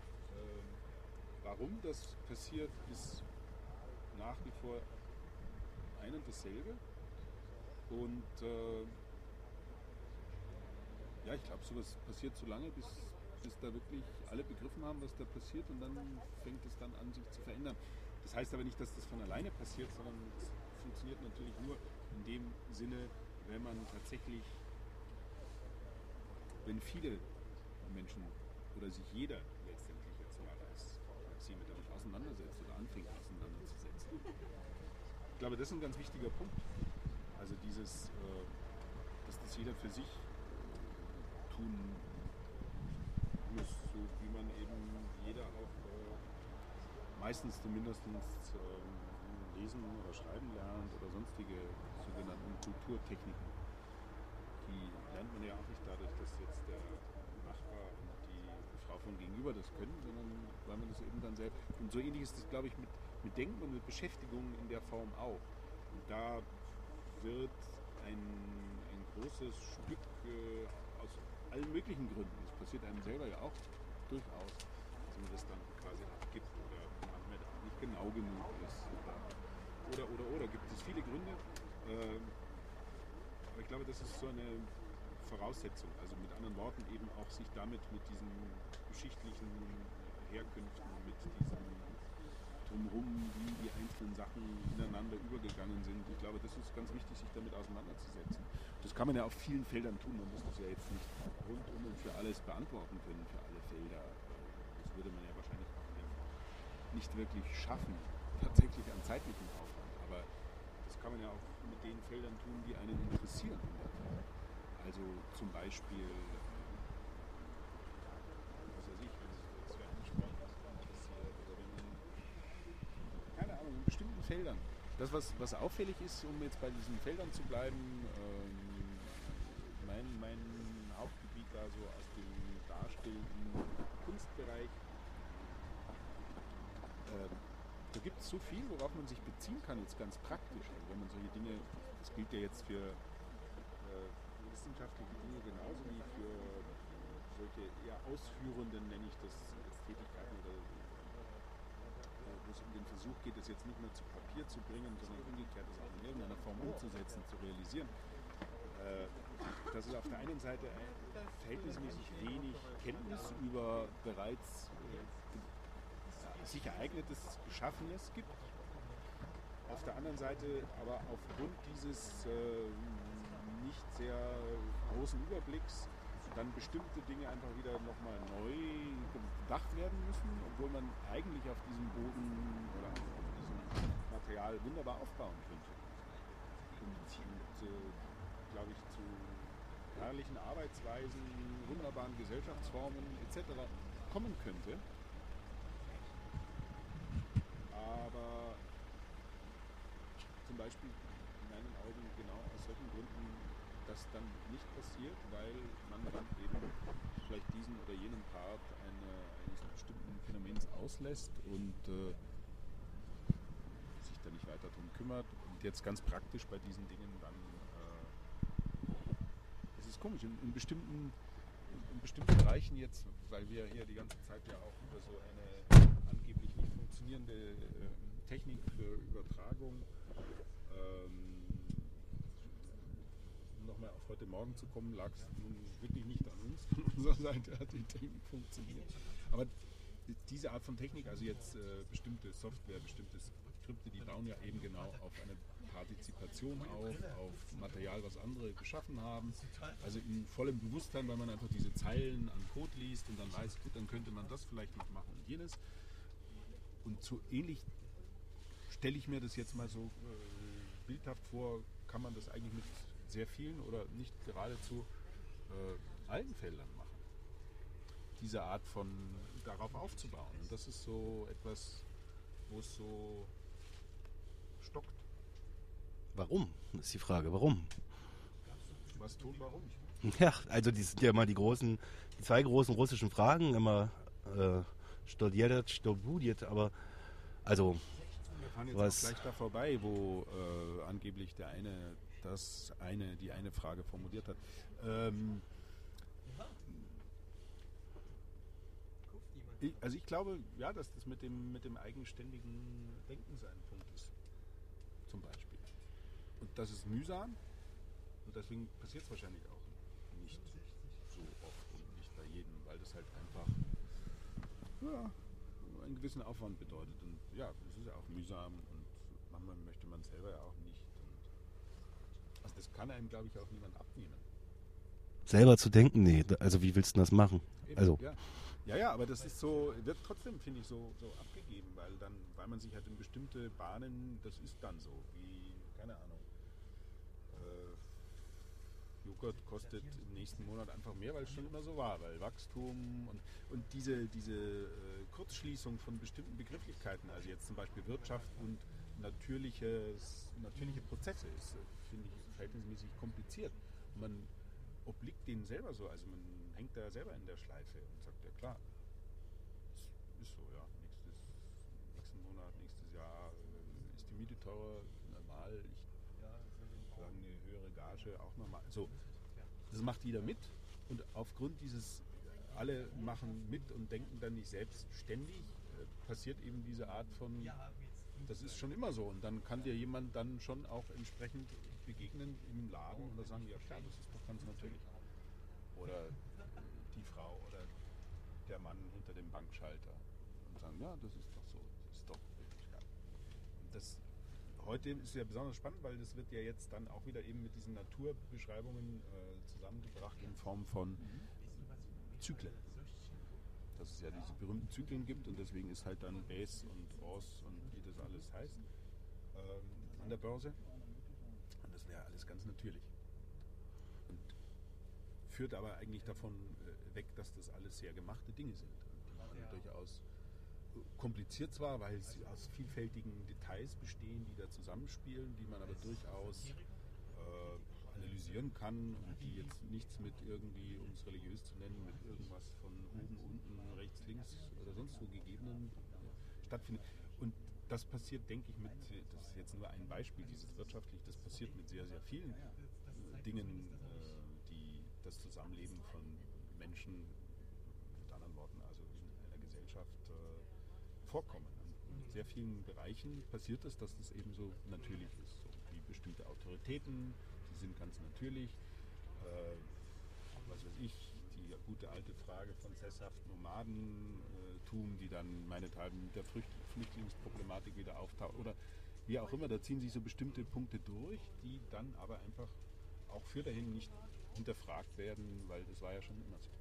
Warum das passiert, ist nach wie vor ein und dasselbe. Und äh, ja, ich glaube, sowas passiert so lange, bis, bis da wirklich alle begriffen haben, was da passiert, und dann fängt es dann an, sich zu verändern. Das heißt aber nicht, dass das von alleine passiert, sondern es funktioniert natürlich nur in dem Sinne, wenn man tatsächlich, wenn viele Menschen oder sich jeder letztendlich jetzt mal als Maxime damit auseinandersetzt oder anfängt auseinanderzusetzen. Ich glaube, das ist ein ganz wichtiger Punkt. Also dieses, äh, dass das jeder für sich tun muss, so wie man eben jeder auch äh, meistens zumindest äh, lesen oder schreiben lernt oder sonstige sogenannten Kulturtechniken. Die lernt man ja auch nicht dadurch, dass jetzt der Nachbar und die Frau von gegenüber das können, sondern weil man das eben dann selbst. Und so ähnlich ist das, glaube ich, mit, mit Denken und mit Beschäftigung in der Form auch. Und da wird ein, ein großes Stück äh, aus allen möglichen Gründen, das passiert einem selber ja auch durchaus, dass man das dann quasi abgibt oder manchmal nicht genau genug ist oder oder oder, oder. Gibt es viele Gründe, äh, aber ich glaube, das ist so eine Voraussetzung, also mit anderen Worten eben auch sich damit mit diesen geschichtlichen Herkünften, mit diesem Drumherum, wie die einzelnen Sachen ineinander übergegangen sind. Ich glaube, das ist ganz wichtig, sich damit auseinanderzusetzen. Das kann man ja auf vielen Feldern tun. Man muss das ja jetzt nicht rundum und für alles beantworten können, für alle Felder. Das würde man ja wahrscheinlich auch nicht wirklich schaffen, tatsächlich an zeitlichem Aufwand. Aber das kann man ja auch mit den Feldern tun, die einen interessieren. Also zum Beispiel, was weiß ich, wenn es jetzt für einen Sport interessiert oder wenn man, keine Ahnung, in bestimmten Feldern. Das, was, was auffällig ist, um jetzt bei diesen Feldern zu bleiben, ähm, mein, mein Hauptgebiet da so aus dem darstellenden Kunstbereich, äh, da gibt es so viel, worauf man sich beziehen kann, jetzt ganz praktisch. Also wenn man solche Dinge, das gilt ja jetzt für äh, wissenschaftliche Dinge genauso wie für solche eher ausführenden, nenne ich das, als Tätigkeiten, oder äh, wo es um den Versuch geht, das jetzt nicht mehr zu Papier zu bringen, sondern umgekehrt das auch in irgendeiner Form umzusetzen, zu realisieren. Äh, dass es auf der einen Seite ein verhältnismäßig wenig Kenntnis über bereits äh, sich ereignetes, Geschaffenes gibt. Auf der anderen Seite aber aufgrund dieses äh, nicht sehr großen Überblicks dann bestimmte Dinge einfach wieder nochmal neu gedacht werden müssen, obwohl man eigentlich auf diesem Boden oder auf diesem Material wunderbar aufbauen könnte. Und, und äh, glaube ich, zu herrlichen Arbeitsweisen, wunderbaren Gesellschaftsformen et cetera kommen könnte. Aber zum Beispiel in meinen Augen genau aus solchen Gründen das dann nicht passiert, weil man dann eben vielleicht diesen oder jenen Part eine, eines bestimmten Phänomens auslässt und äh, sich da nicht weiter drum kümmert. Und jetzt ganz praktisch bei diesen Dingen dann, äh, es ist komisch, in, in, bestimmten, in bestimmten Bereichen jetzt, weil wir hier die ganze Zeit ja auch über so eine angeblich nicht funktionierende äh, Technik für Übertragung, ähm, nochmal auf heute Morgen zu kommen, lag es nun wirklich nicht an uns. Von unserer Seite hat die Technik funktioniert. Aber diese Art von Technik, also jetzt äh, bestimmte Software, bestimmte Skripte, die bauen ja eben genau auf eine Partizipation auf, auf Material, was andere geschaffen haben. Also in vollem Bewusstsein, weil man einfach diese Zeilen an Code liest und dann weiß, gut, dann könnte man das vielleicht noch machen und jenes. Und so ähnlich stelle ich mir das jetzt mal so äh, bildhaft vor, kann man das eigentlich mit sehr vielen oder nicht geradezu äh, allen Feldern machen. Diese Art von darauf aufzubauen. Und das ist so etwas, wo es so stockt. Warum? Das ist die Frage, warum? Was tun, warum? Ja, also die sind ja immer die großen, die zwei großen russischen Fragen, immer äh, studiert, studiert, aber also wir fahren jetzt was auch gleich da vorbei, wo äh, angeblich der eine das eine, die eine Frage formuliert hat. Ähm, ich, also ich glaube, ja, dass das mit dem, mit dem eigenständigen Denken sein Punkt ist. Zum Beispiel. Und das ist mühsam und deswegen passiert es wahrscheinlich auch nicht so oft und nicht bei jedem, weil das halt einfach ja, einen gewissen Aufwand bedeutet. Und ja, es ist ja auch mühsam und manchmal möchte man es selber ja auch nicht. Und also das kann einem, glaube ich, auch niemand abnehmen. Selber zu denken, nee. Also wie willst du das machen? Eben, also ja. ja, ja, aber das ist so, wird trotzdem, finde ich, so, so abgegeben, weil dann, weil man sich halt in bestimmte Bahnen, das ist dann so, wie, keine Ahnung, äh, Joghurt kostet im nächsten Monat einfach mehr, weil es schon immer so war, weil Wachstum und, und diese, diese äh, Kurzschließung von bestimmten Begrifflichkeiten, also jetzt zum Beispiel Wirtschaft und natürliches, natürliche Prozesse ist, finde ich, verhältnismäßig kompliziert. Man obliegt denen selber so, also man hängt da selber in der Schleife und sagt, ja klar, das ist so, ja, nächstes, nächsten Monat, nächstes Jahr äh, ist die Miete teurer, normal, ich sage eine höhere Gage auch normal. So, das macht jeder mit und aufgrund dieses, alle machen mit und denken dann nicht selbstständig, äh, passiert eben diese Art von, das ist schon immer so und dann kann dir jemand dann schon auch entsprechend begegnen im Laden oder sagen, ja klar, das ist doch ganz natürlich. Oder die Frau oder der Mann hinter dem Bankschalter. sagen, ja, das ist doch so, das ist doch wirklich geil. Das, heute ist ja besonders spannend, weil das wird ja jetzt dann auch wieder eben mit diesen Naturbeschreibungen äh, zusammengebracht in Form von Zyklen. Dass es ja diese berühmten Zyklen gibt und deswegen ist halt dann Bass und Ross und wie das alles heißt ähm, an der Börse. Und das wäre alles ganz natürlich. Und führt aber eigentlich davon äh, weg, dass das alles sehr gemachte Dinge sind. Die ja. durchaus kompliziert zwar, weil sie aus vielfältigen Details bestehen, die da zusammenspielen, die man aber durchaus äh, analysieren kann und die jetzt nichts mit irgendwie, um es religiös zu nennen, mit irgendwas von oben, unten, rechts, links oder sonst wo gegebenen äh, stattfindet. Und das passiert, denke ich, mit, das ist jetzt nur ein Beispiel, dieses wirtschaftlich, das passiert mit sehr, sehr vielen äh, Dingen, äh, die das Zusammenleben von Menschen, mit anderen Worten, also in einer Gesellschaft äh, vorkommen. Und in sehr vielen Bereichen passiert es, dass das eben so natürlich ist, so wie bestimmte Autoritäten, die sind ganz natürlich. Äh, was weiß ich, die gute alte Frage von sesshaften Nomadentum, die dann meinethalben mit der Flüchtlingsproblematik wieder auftaucht oder wie auch immer, da ziehen sich so bestimmte Punkte durch, die dann aber einfach auch für dahin nicht hinterfragt werden, weil das war ja schon immer so.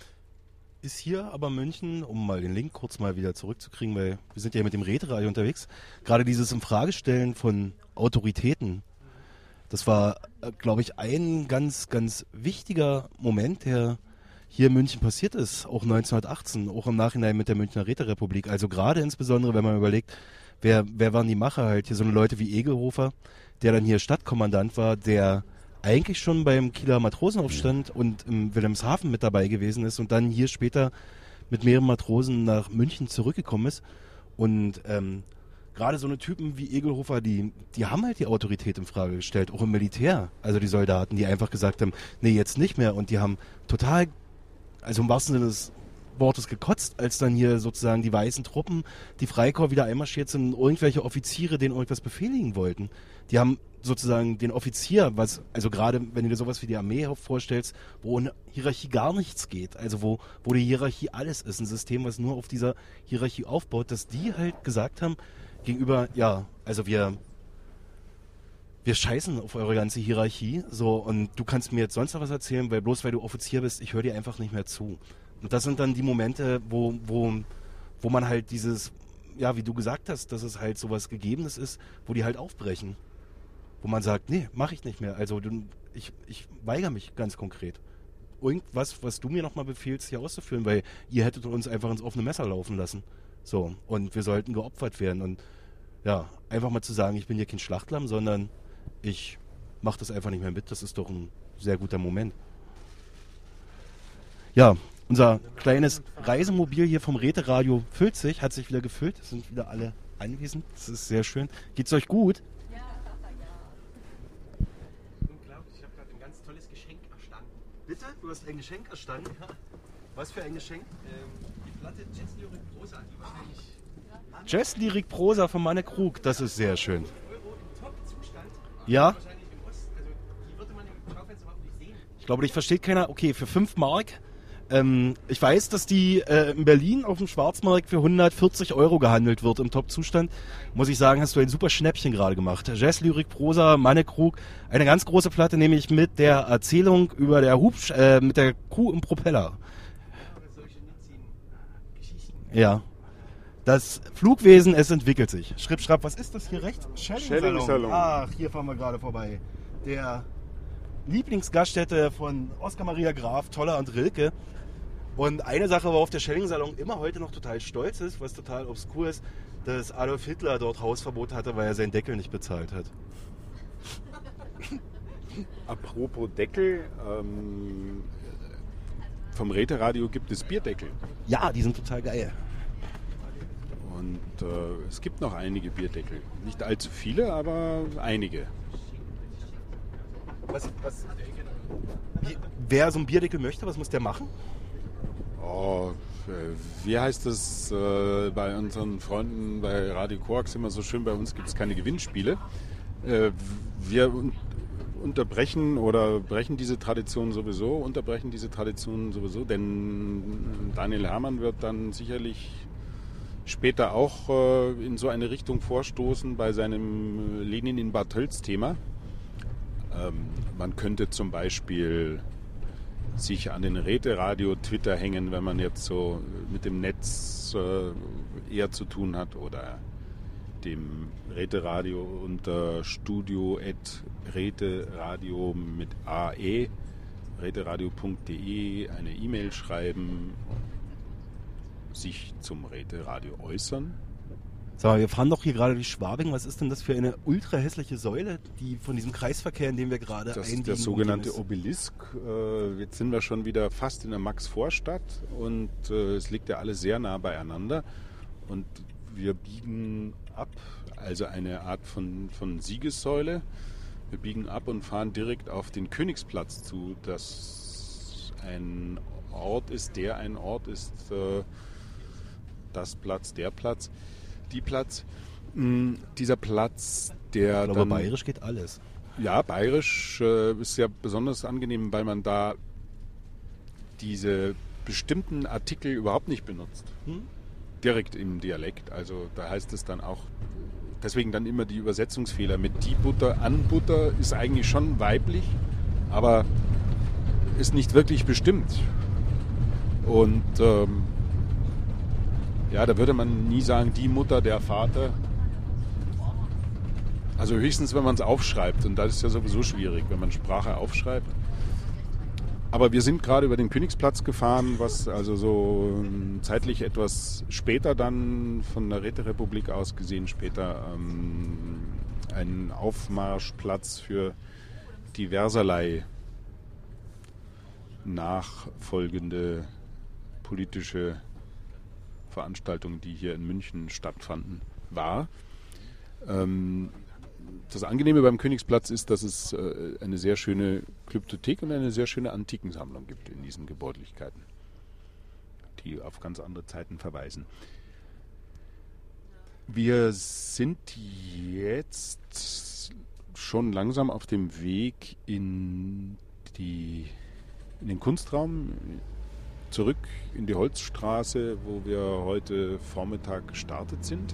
Ist hier aber München, um mal den Link kurz mal wieder zurückzukriegen, weil wir sind ja mit dem Räteradio unterwegs, gerade dieses Infragestellen von Autoritäten, das war, glaube ich, ein ganz, ganz wichtiger Moment, der hier in München passiert ist, auch neunzehnhundertachtzehn, auch im Nachhinein mit der Münchner Räterepublik. Also gerade insbesondere, wenn man überlegt, wer, wer waren die Macher halt, hier so eine Leute wie Egelhofer, der dann hier Stadtkommandant war, der eigentlich schon beim Kieler Matrosenaufstand und im Wilhelmshaven mit dabei gewesen ist und dann hier später mit mehreren Matrosen nach München zurückgekommen ist. Und ähm, gerade so eine Typen wie Egelhofer, die, die haben halt die Autorität in Frage gestellt, auch im Militär. Also die Soldaten, die einfach gesagt haben, nee, jetzt nicht mehr. Und die haben total, also im wahrsten Sinne des Wortes gekotzt, als dann hier sozusagen die weißen Truppen, die Freikorps wieder einmarschiert sind, irgendwelche Offiziere denen irgendwas befehligen wollten. Die haben sozusagen den Offizier, was, also gerade wenn du dir sowas wie die Armee vorstellst, wo in Hierarchie gar nichts geht, also wo, wo die Hierarchie alles ist, ein System, was nur auf dieser Hierarchie aufbaut, dass die halt gesagt haben, gegenüber, ja, also wir wir scheißen auf eure ganze Hierarchie, so, und du kannst mir jetzt sonst noch was erzählen, weil bloß weil du Offizier bist, ich höre dir einfach nicht mehr zu. Und das sind dann die Momente, wo, wo, wo man halt dieses, ja, wie du gesagt hast, dass es halt sowas Gegebenes ist, wo die halt aufbrechen. Wo man sagt, nee, mach ich nicht mehr. Also du, ich, ich weigere mich ganz konkret. Irgendwas, was du mir nochmal befiehlst, hier auszuführen, weil ihr hättet uns einfach ins offene Messer laufen lassen. So, und wir sollten geopfert werden. Und ja, einfach mal zu sagen, ich bin hier kein Schlachtlamm, sondern ich mache das einfach nicht mehr mit. Das ist doch ein sehr guter Moment. Ja, unser kleines Reisemobil hier vom Räteradio füllt sich, hat sich wieder gefüllt. Es sind wieder alle anwesend. Das ist sehr schön. Geht's euch gut? Ja, ja. Unglaublich, ich habe gerade ein ganz tolles Geschenk erstanden. Bitte? Du hast ein Geschenk erstanden? Ja. Was für ein Geschenk? Ähm, die Platte Jazz Lyric Prosa, die wahrscheinlich... Jazz Lyric Prosa von Manne Krug, das ist sehr schön. Euro im Top-Zustand. Ja? Wahrscheinlich im Ost, also die würde man im Schaufenster überhaupt nicht sehen. Ich glaube, dich versteht keiner. Okay, für fünf Mark. Ähm, ich weiß, dass die äh, in Berlin auf dem Schwarzmarkt für hundertvierzig Euro gehandelt wird im Top-Zustand. Muss ich sagen, hast du ein super Schnäppchen gerade gemacht. Jazz Lyric Prosa, Manne Krug. Eine ganz große Platte, nämlich mit der Erzählung über der Hubsch äh, mit der Kuh im Propeller. Ja. Das Flugwesen, es entwickelt sich. Schripp, schrapp, was ist das hier rechts? Schelling-Salon. Ach, hier fahren wir gerade vorbei. Der Lieblingsgaststätte von Oskar Maria Graf, Toller und Rilke. Und eine Sache, worauf der Schelling-Salon immer heute noch total stolz ist, was total obskur ist, dass Adolf Hitler dort Hausverbot hatte, weil er seinen Deckel nicht bezahlt hat. Apropos Deckel, ähm, vom Räteradio gibt es Bierdeckel. Ja, die sind total geil. Und äh, es gibt noch einige Bierdeckel. Nicht allzu viele, aber einige. Was, was, wie, wer so einen Bierdeckel möchte, was muss der machen? Oh, wie heißt das äh, bei unseren Freunden bei Radio Koax immer so schön? Bei uns gibt es keine Gewinnspiele. Äh, wir un- unterbrechen oder brechen diese Tradition sowieso, unterbrechen diese Tradition sowieso, denn Daniel Herrmann wird dann sicherlich später auch äh, in so eine Richtung vorstoßen bei seinem Lenin in Bad Tölz-Thema. Ähm, man könnte zum Beispiel sich an den Räteradio Twitter hängen, wenn man jetzt so mit dem Netz äh, eher zu tun hat, oder dem Räteradio unter studio at räteradio mit A E, räteradio punkt de, eine E-Mail schreiben, sich zum Räteradio äußern. Sag mal, wir fahren doch hier gerade durch Schwabing. Was ist denn das für eine ultra hässliche Säule, die von diesem Kreisverkehr, in dem wir gerade Das einbiegen? ist der sogenannte ist? Obelisk. Äh, jetzt sind wir schon wieder fast in der Max-Vorstadt und äh, es liegt ja alles sehr nah beieinander. Und wir biegen ab, also eine Art von, von Siegessäule. Wir biegen ab und fahren direkt auf den Königsplatz zu, das ein Ort ist, der ein Ort ist, äh, das Platz, der Platz. Die Platz, mh, dieser Platz, der Ich glaube, dann, bayerisch geht alles. Ja, bayerisch äh, ist ja besonders angenehm, weil man da diese bestimmten Artikel überhaupt nicht benutzt. Hm? Direkt im Dialekt. Also da heißt es dann auch, deswegen dann immer die Übersetzungsfehler mit die Butter an Butter ist eigentlich schon weiblich, aber ist nicht wirklich bestimmt. Und ähm, ja, da würde man nie sagen, die Mutter, der Vater. Also höchstens, wenn man es aufschreibt. Und das ist ja sowieso schwierig, wenn man Sprache aufschreibt. Aber wir sind gerade über den Königsplatz gefahren, was also so zeitlich etwas später dann von der Räterepublik aus gesehen, später ähm, ein Aufmarschplatz für diverserlei nachfolgende politische Veranstaltungen, die hier in München stattfanden, war. Ähm, das Angenehme beim Königsplatz ist, dass es äh, eine sehr schöne Glyptothek und eine sehr schöne Antikensammlung gibt in diesen Gebäudlichkeiten, die auf ganz andere Zeiten verweisen. Wir sind jetzt schon langsam auf dem Weg in, die, in den Kunstraum, zurück in die Holzstraße, wo wir heute Vormittag gestartet sind.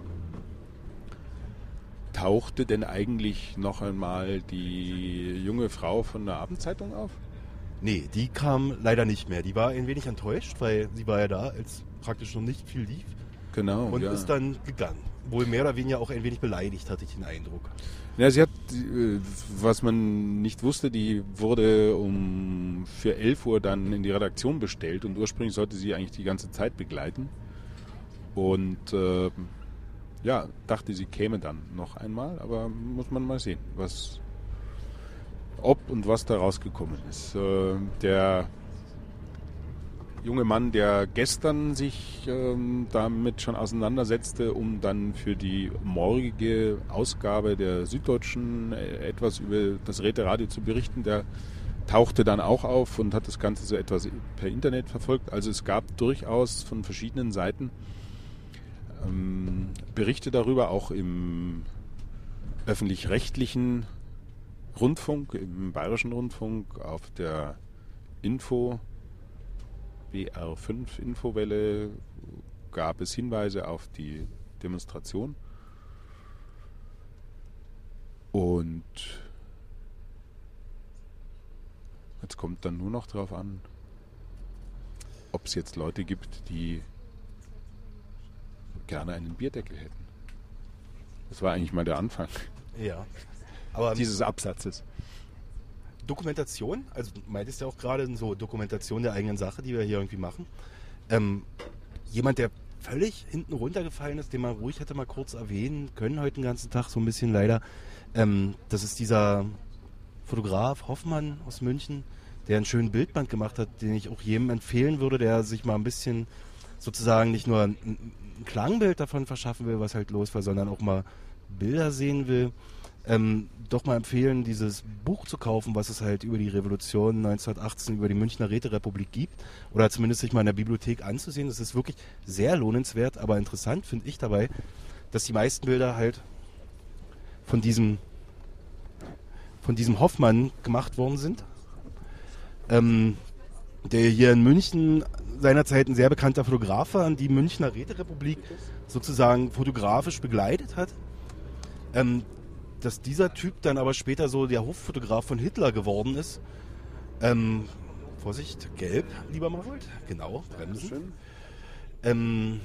Tauchte denn eigentlich noch einmal die junge Frau von der Abendzeitung auf? Nee, die kam leider nicht mehr. Die war ein wenig enttäuscht, weil sie war ja da, als praktisch noch nicht viel lief. Genau. Und ja. ist dann gegangen. Wohl mehr oder weniger auch ein wenig beleidigt, hatte ich den Eindruck. Ja, sie hat, was man nicht wusste, die wurde um für elf Uhr dann in die Redaktion bestellt und ursprünglich sollte sie eigentlich die ganze Zeit begleiten. Und äh, ja, dachte, sie käme dann noch einmal, aber muss man mal sehen, was, ob und was da rausgekommen ist. Äh, der junge Mann, der gestern sich ähm, damit schon auseinandersetzte, um dann für die morgige Ausgabe der Süddeutschen äh, etwas über das Räteradio zu berichten, der tauchte dann auch auf und hat das Ganze so etwas per Internet verfolgt. Also es gab durchaus von verschiedenen Seiten ähm, Berichte darüber, auch im öffentlich-rechtlichen Rundfunk, im Bayerischen Rundfunk, auf der Info, B R fünf Infowelle gab es Hinweise auf die Demonstration. Und jetzt kommt dann nur noch darauf an, ob es jetzt Leute gibt, die gerne einen Bierdeckel hätten. Das war eigentlich mal der Anfang Ja. Aber dieses Absatzes. Dokumentation, also du meintest ja auch gerade so Dokumentation der eigenen Sache, die wir hier irgendwie machen. Ähm, jemand, der völlig hinten runtergefallen ist, den man ruhig hätte mal kurz erwähnen können heute den ganzen Tag, so ein bisschen leider. Ähm, das ist dieser Fotograf Hoffmann aus München, der einen schönen Bildband gemacht hat, den ich auch jedem empfehlen würde, der sich mal ein bisschen sozusagen nicht nur ein, ein Klangbild davon verschaffen will, was halt los war, sondern auch mal Bilder sehen will. Ähm, doch mal empfehlen, dieses Buch zu kaufen, was es halt über die Revolution neunzehnhundertachtzehn, über die Münchner Räterepublik gibt, oder zumindest sich mal in der Bibliothek anzusehen. Das ist wirklich sehr lohnenswert, aber interessant finde ich dabei, dass die meisten Bilder halt von diesem von diesem Hoffmann gemacht worden sind. Ähm, der hier in München seinerzeit ein sehr bekannter Fotograf war, die Münchner Räterepublik sozusagen fotografisch begleitet hat. Ähm, dass dieser Typ dann aber später so der Hoffotograf von Hitler geworden ist. Ähm, Vorsicht, gelb, lieber Marold. Genau, bremsen. Ähm,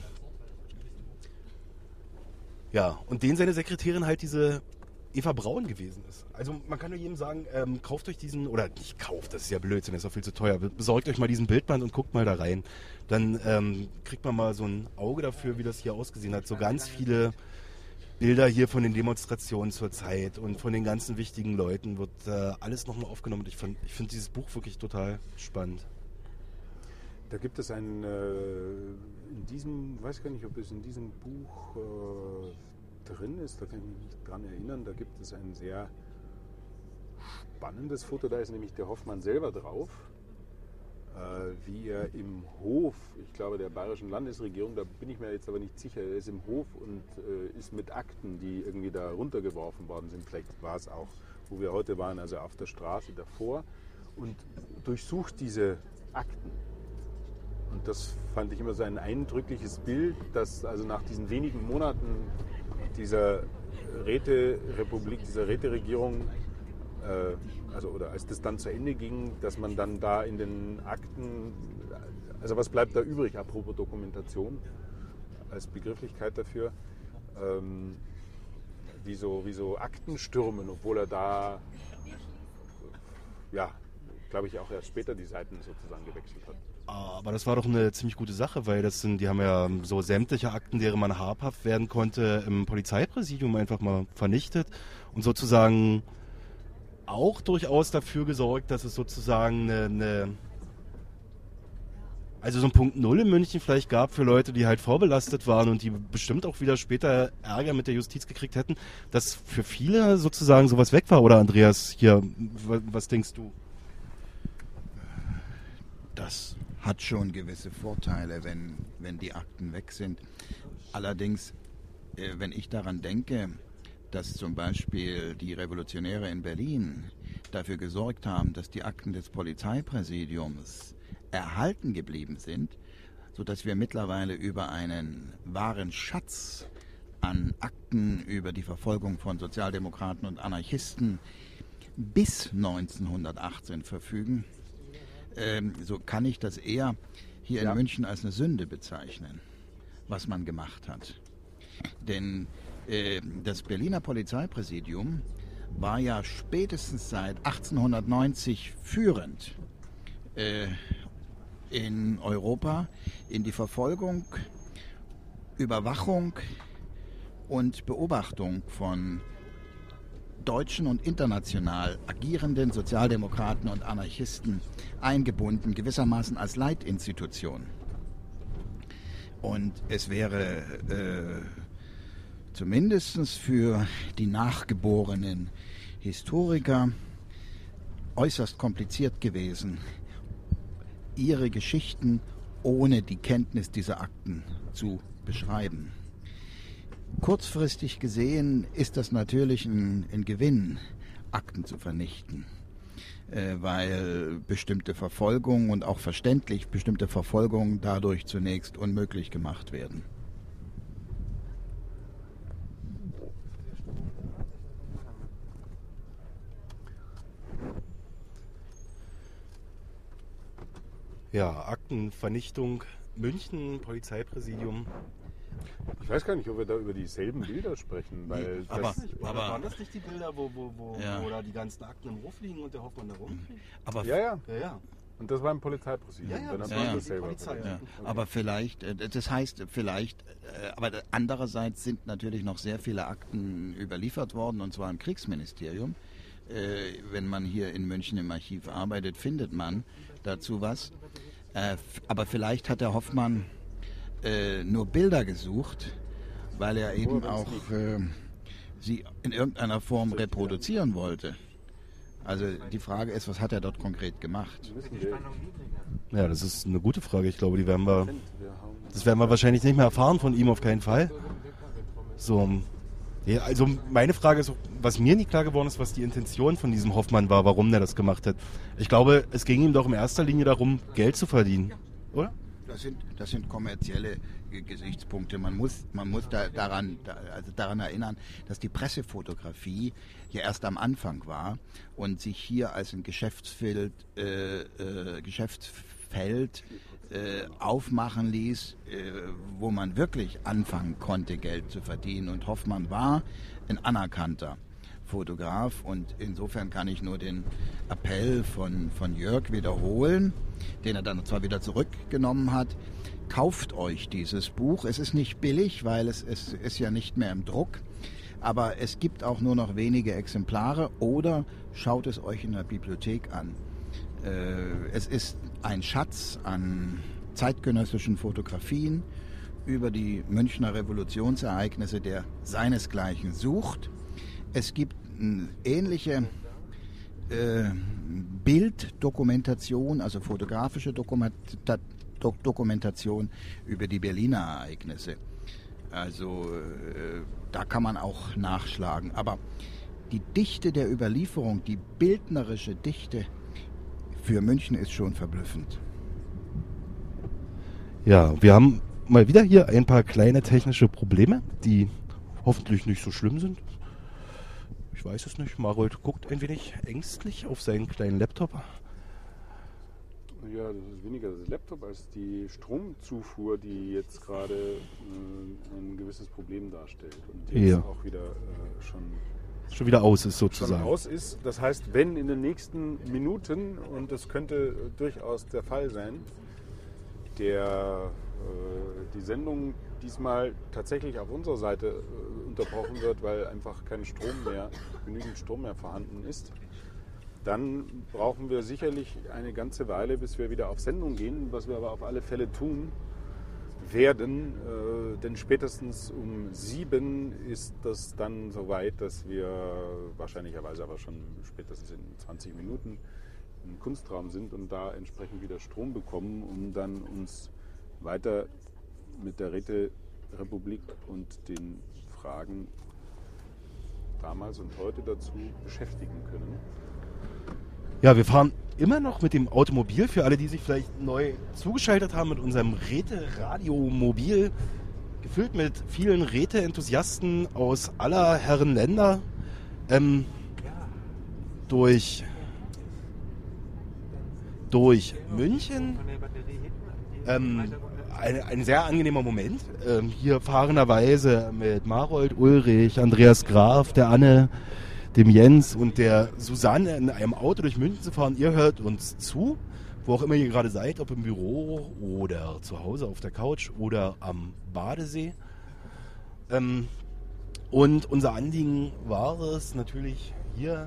ja, und den seine Sekretärin halt diese Eva Braun gewesen ist. Also man kann nur jedem sagen, ähm, kauft euch diesen, oder nicht kauft, das ist ja Blödsinn, das ist auch viel zu teuer. Besorgt euch mal diesen Bildband und guckt mal da rein. Dann ähm, kriegt man mal so ein Auge dafür, wie das hier ausgesehen hat. So ganz viele Bilder hier von den Demonstrationen zur Zeit und von den ganzen wichtigen Leuten wird äh, alles nochmal aufgenommen. Ich, fand, ich finde dieses Buch wirklich total spannend. Da gibt es ein, äh, in diesem, weiß gar nicht, ob es in diesem Buch äh, drin ist, da kann ich mich nicht dran erinnern, da gibt es ein sehr spannendes Foto, da ist nämlich der Hoffmann selber drauf, äh, wie er im Hof, ich glaube der bayerischen Landesregierung, da bin ich mir jetzt aber nicht sicher, er ist im Hof und äh, ist mit Akten, die irgendwie da runtergeworfen worden sind, vielleicht war es auch, wo wir heute waren, also auf der Straße davor, und durchsucht diese Akten. Und das fand ich immer so ein eindrückliches Bild, dass also nach diesen wenigen Monaten dieser Räterepublik, dieser Räteregierung, äh, also oder als das dann zu Ende ging, dass man dann da in den Akten, also was bleibt da übrig, apropos Dokumentation, als Begrifflichkeit dafür, ähm, wie so, wie so Akten stürmen, obwohl er da, ja, glaube ich, auch erst später die Seiten sozusagen gewechselt hat. Aber das war doch eine ziemlich gute Sache, weil das sind, die haben ja so sämtliche Akten, deren man habhaft werden konnte, im Polizeipräsidium einfach mal vernichtet und sozusagen auch durchaus dafür gesorgt, dass es sozusagen eine, eine also so ein Punkt Null in München vielleicht gab für Leute, die halt vorbelastet waren und die bestimmt auch wieder später Ärger mit der Justiz gekriegt hätten, dass für viele sozusagen sowas weg war. Oder Andreas, hier, was denkst du? Das hat schon gewisse Vorteile, wenn, wenn die Akten weg sind. Allerdings, äh, wenn ich daran denke, dass zum Beispiel die Revolutionäre in Berlin dafür gesorgt haben, dass die Akten des Polizeipräsidiums erhalten geblieben sind, sodass wir mittlerweile über einen wahren Schatz an Akten über die Verfolgung von Sozialdemokraten und Anarchisten bis neunzehnhundertachtzehn verfügen, ähm, so kann ich das eher hier ja. in München als eine Sünde bezeichnen, was man gemacht hat. Denn äh, das Berliner Polizeipräsidium war ja spätestens seit achtzehnhundertneunzig führend äh, in Europa in die Verfolgung, Überwachung und Beobachtung von deutschen und international agierenden Sozialdemokraten und Anarchisten eingebunden, gewissermaßen als Leitinstitution. Und es wäre äh, zumindest für die nachgeborenen Historiker äußerst kompliziert gewesen, ihre Geschichten ohne die Kenntnis dieser Akten zu beschreiben. Kurzfristig gesehen ist das natürlich ein, ein Gewinn, Akten zu vernichten, äh, weil bestimmte Verfolgungen und auch verständlich bestimmte Verfolgungen dadurch zunächst unmöglich gemacht werden. Ja, Aktenvernichtung, München, Polizeipräsidium. Ich weiß gar nicht, ob wir da über dieselben Bilder sprechen, weil aber, das, aber waren das nicht die Bilder, wo, wo, wo, ja. wo da die ganzen Akten im Hof liegen und der Hoffmann da rumfliegt? Aber ja, ja, ja, ja. Und das war im Polizeipräsidium. Ja, ja, Dann das hat war man die das selber. Polizei, verwendet. Ja, Okay. aber vielleicht, äh, das heißt vielleicht, äh, aber andererseits sind natürlich noch sehr viele Akten überliefert worden, und zwar im Kriegsministerium. Äh, Wenn man hier in München im Archiv arbeitet, findet man dazu was. Äh, Aber vielleicht hat der Hoffmann äh, nur Bilder gesucht, weil er eben auch äh, sie in irgendeiner Form reproduzieren wollte. Also die Frage ist, was hat er dort konkret gemacht? Ja, das ist eine gute Frage. Ich glaube, die werden wir, das werden wir wahrscheinlich nicht mehr erfahren von ihm, auf keinen Fall. So, Ja, also meine Frage ist, was mir nicht klar geworden ist, was die Intention von diesem Hoffmann war, warum der das gemacht hat. Ich glaube, es ging ihm doch in erster Linie darum, Geld zu verdienen, oder? Das sind, das sind kommerzielle G- Gesichtspunkte. Man muss, man muss da, daran, da, also daran erinnern, dass die Pressefotografie ja erst am Anfang war und sich hier als ein Geschäftsfeld, äh, äh, Geschäftsfeld äh, aufmachen ließ, äh, wo man wirklich anfangen konnte, Geld zu verdienen. Und Hoffmann war ein anerkannter Fotograf und insofern kann ich nur den Appell von, von Jörg wiederholen, den er dann zwar wieder zurückgenommen hat. Kauft euch dieses Buch. Es ist nicht billig, weil es, es ist ja nicht mehr im Druck, aber es gibt auch nur noch wenige Exemplare oder schaut es euch in der Bibliothek an. Äh, es ist ein Schatz an zeitgenössischen Fotografien über die Münchner Revolutionsereignisse, der seinesgleichen sucht. Es gibt eine ähnliche äh, Bilddokumentation, also fotografische Dokumenta- Do- Dokumentation über die Berliner Ereignisse. Also äh, da kann man auch nachschlagen. Aber die Dichte der Überlieferung, die bildnerische Dichte für München ist schon verblüffend. Ja, wir haben mal wieder hier ein paar kleine technische Probleme, die hoffentlich nicht so schlimm sind. Ich weiß es nicht. Marold guckt ein wenig ängstlich auf seinen kleinen Laptop. Ja, das ist weniger das Laptop als die Stromzufuhr, die jetzt gerade äh, ein gewisses Problem darstellt. Und jetzt Ja. auch wieder äh, schon, Schon wieder aus ist schon sozusagen. aus ist. Das heißt, wenn in den nächsten Minuten, und das könnte durchaus der Fall sein, der äh, die Sendung diesmal tatsächlich auf unserer Seite äh, unterbrochen wird, weil einfach kein Strom mehr, genügend Strom mehr vorhanden ist, dann brauchen wir sicherlich eine ganze Weile, bis wir wieder auf Sendung gehen, was wir aber auf alle Fälle tun werden, äh, denn spätestens um sieben ist das dann soweit, dass wir wahrscheinlicherweise aber schon spätestens in zwanzig Minuten im Kunstraum sind und da entsprechend wieder Strom bekommen, um dann uns weiter mit der Räterepublik und den Fragen damals und heute dazu beschäftigen können. Ja, wir fahren immer noch mit dem Automobil, für alle, die sich vielleicht neu zugeschaltet haben, mit unserem Räte-Radio-Mobil, gefüllt mit vielen Räte-Enthusiasten aus aller Herren Länder, ähm, durch, durch München. Ähm, ein, ein sehr angenehmer Moment. Ähm, hier fahrenderweise mit Marold Ulrich, Andreas Graf, der Anne, dem Jens und der Susanne in einem Auto durch München zu fahren. Ihr hört uns zu, wo auch immer ihr gerade seid, ob im Büro oder zu Hause auf der Couch oder am Badesee. Ähm, und unser Anliegen war es natürlich hier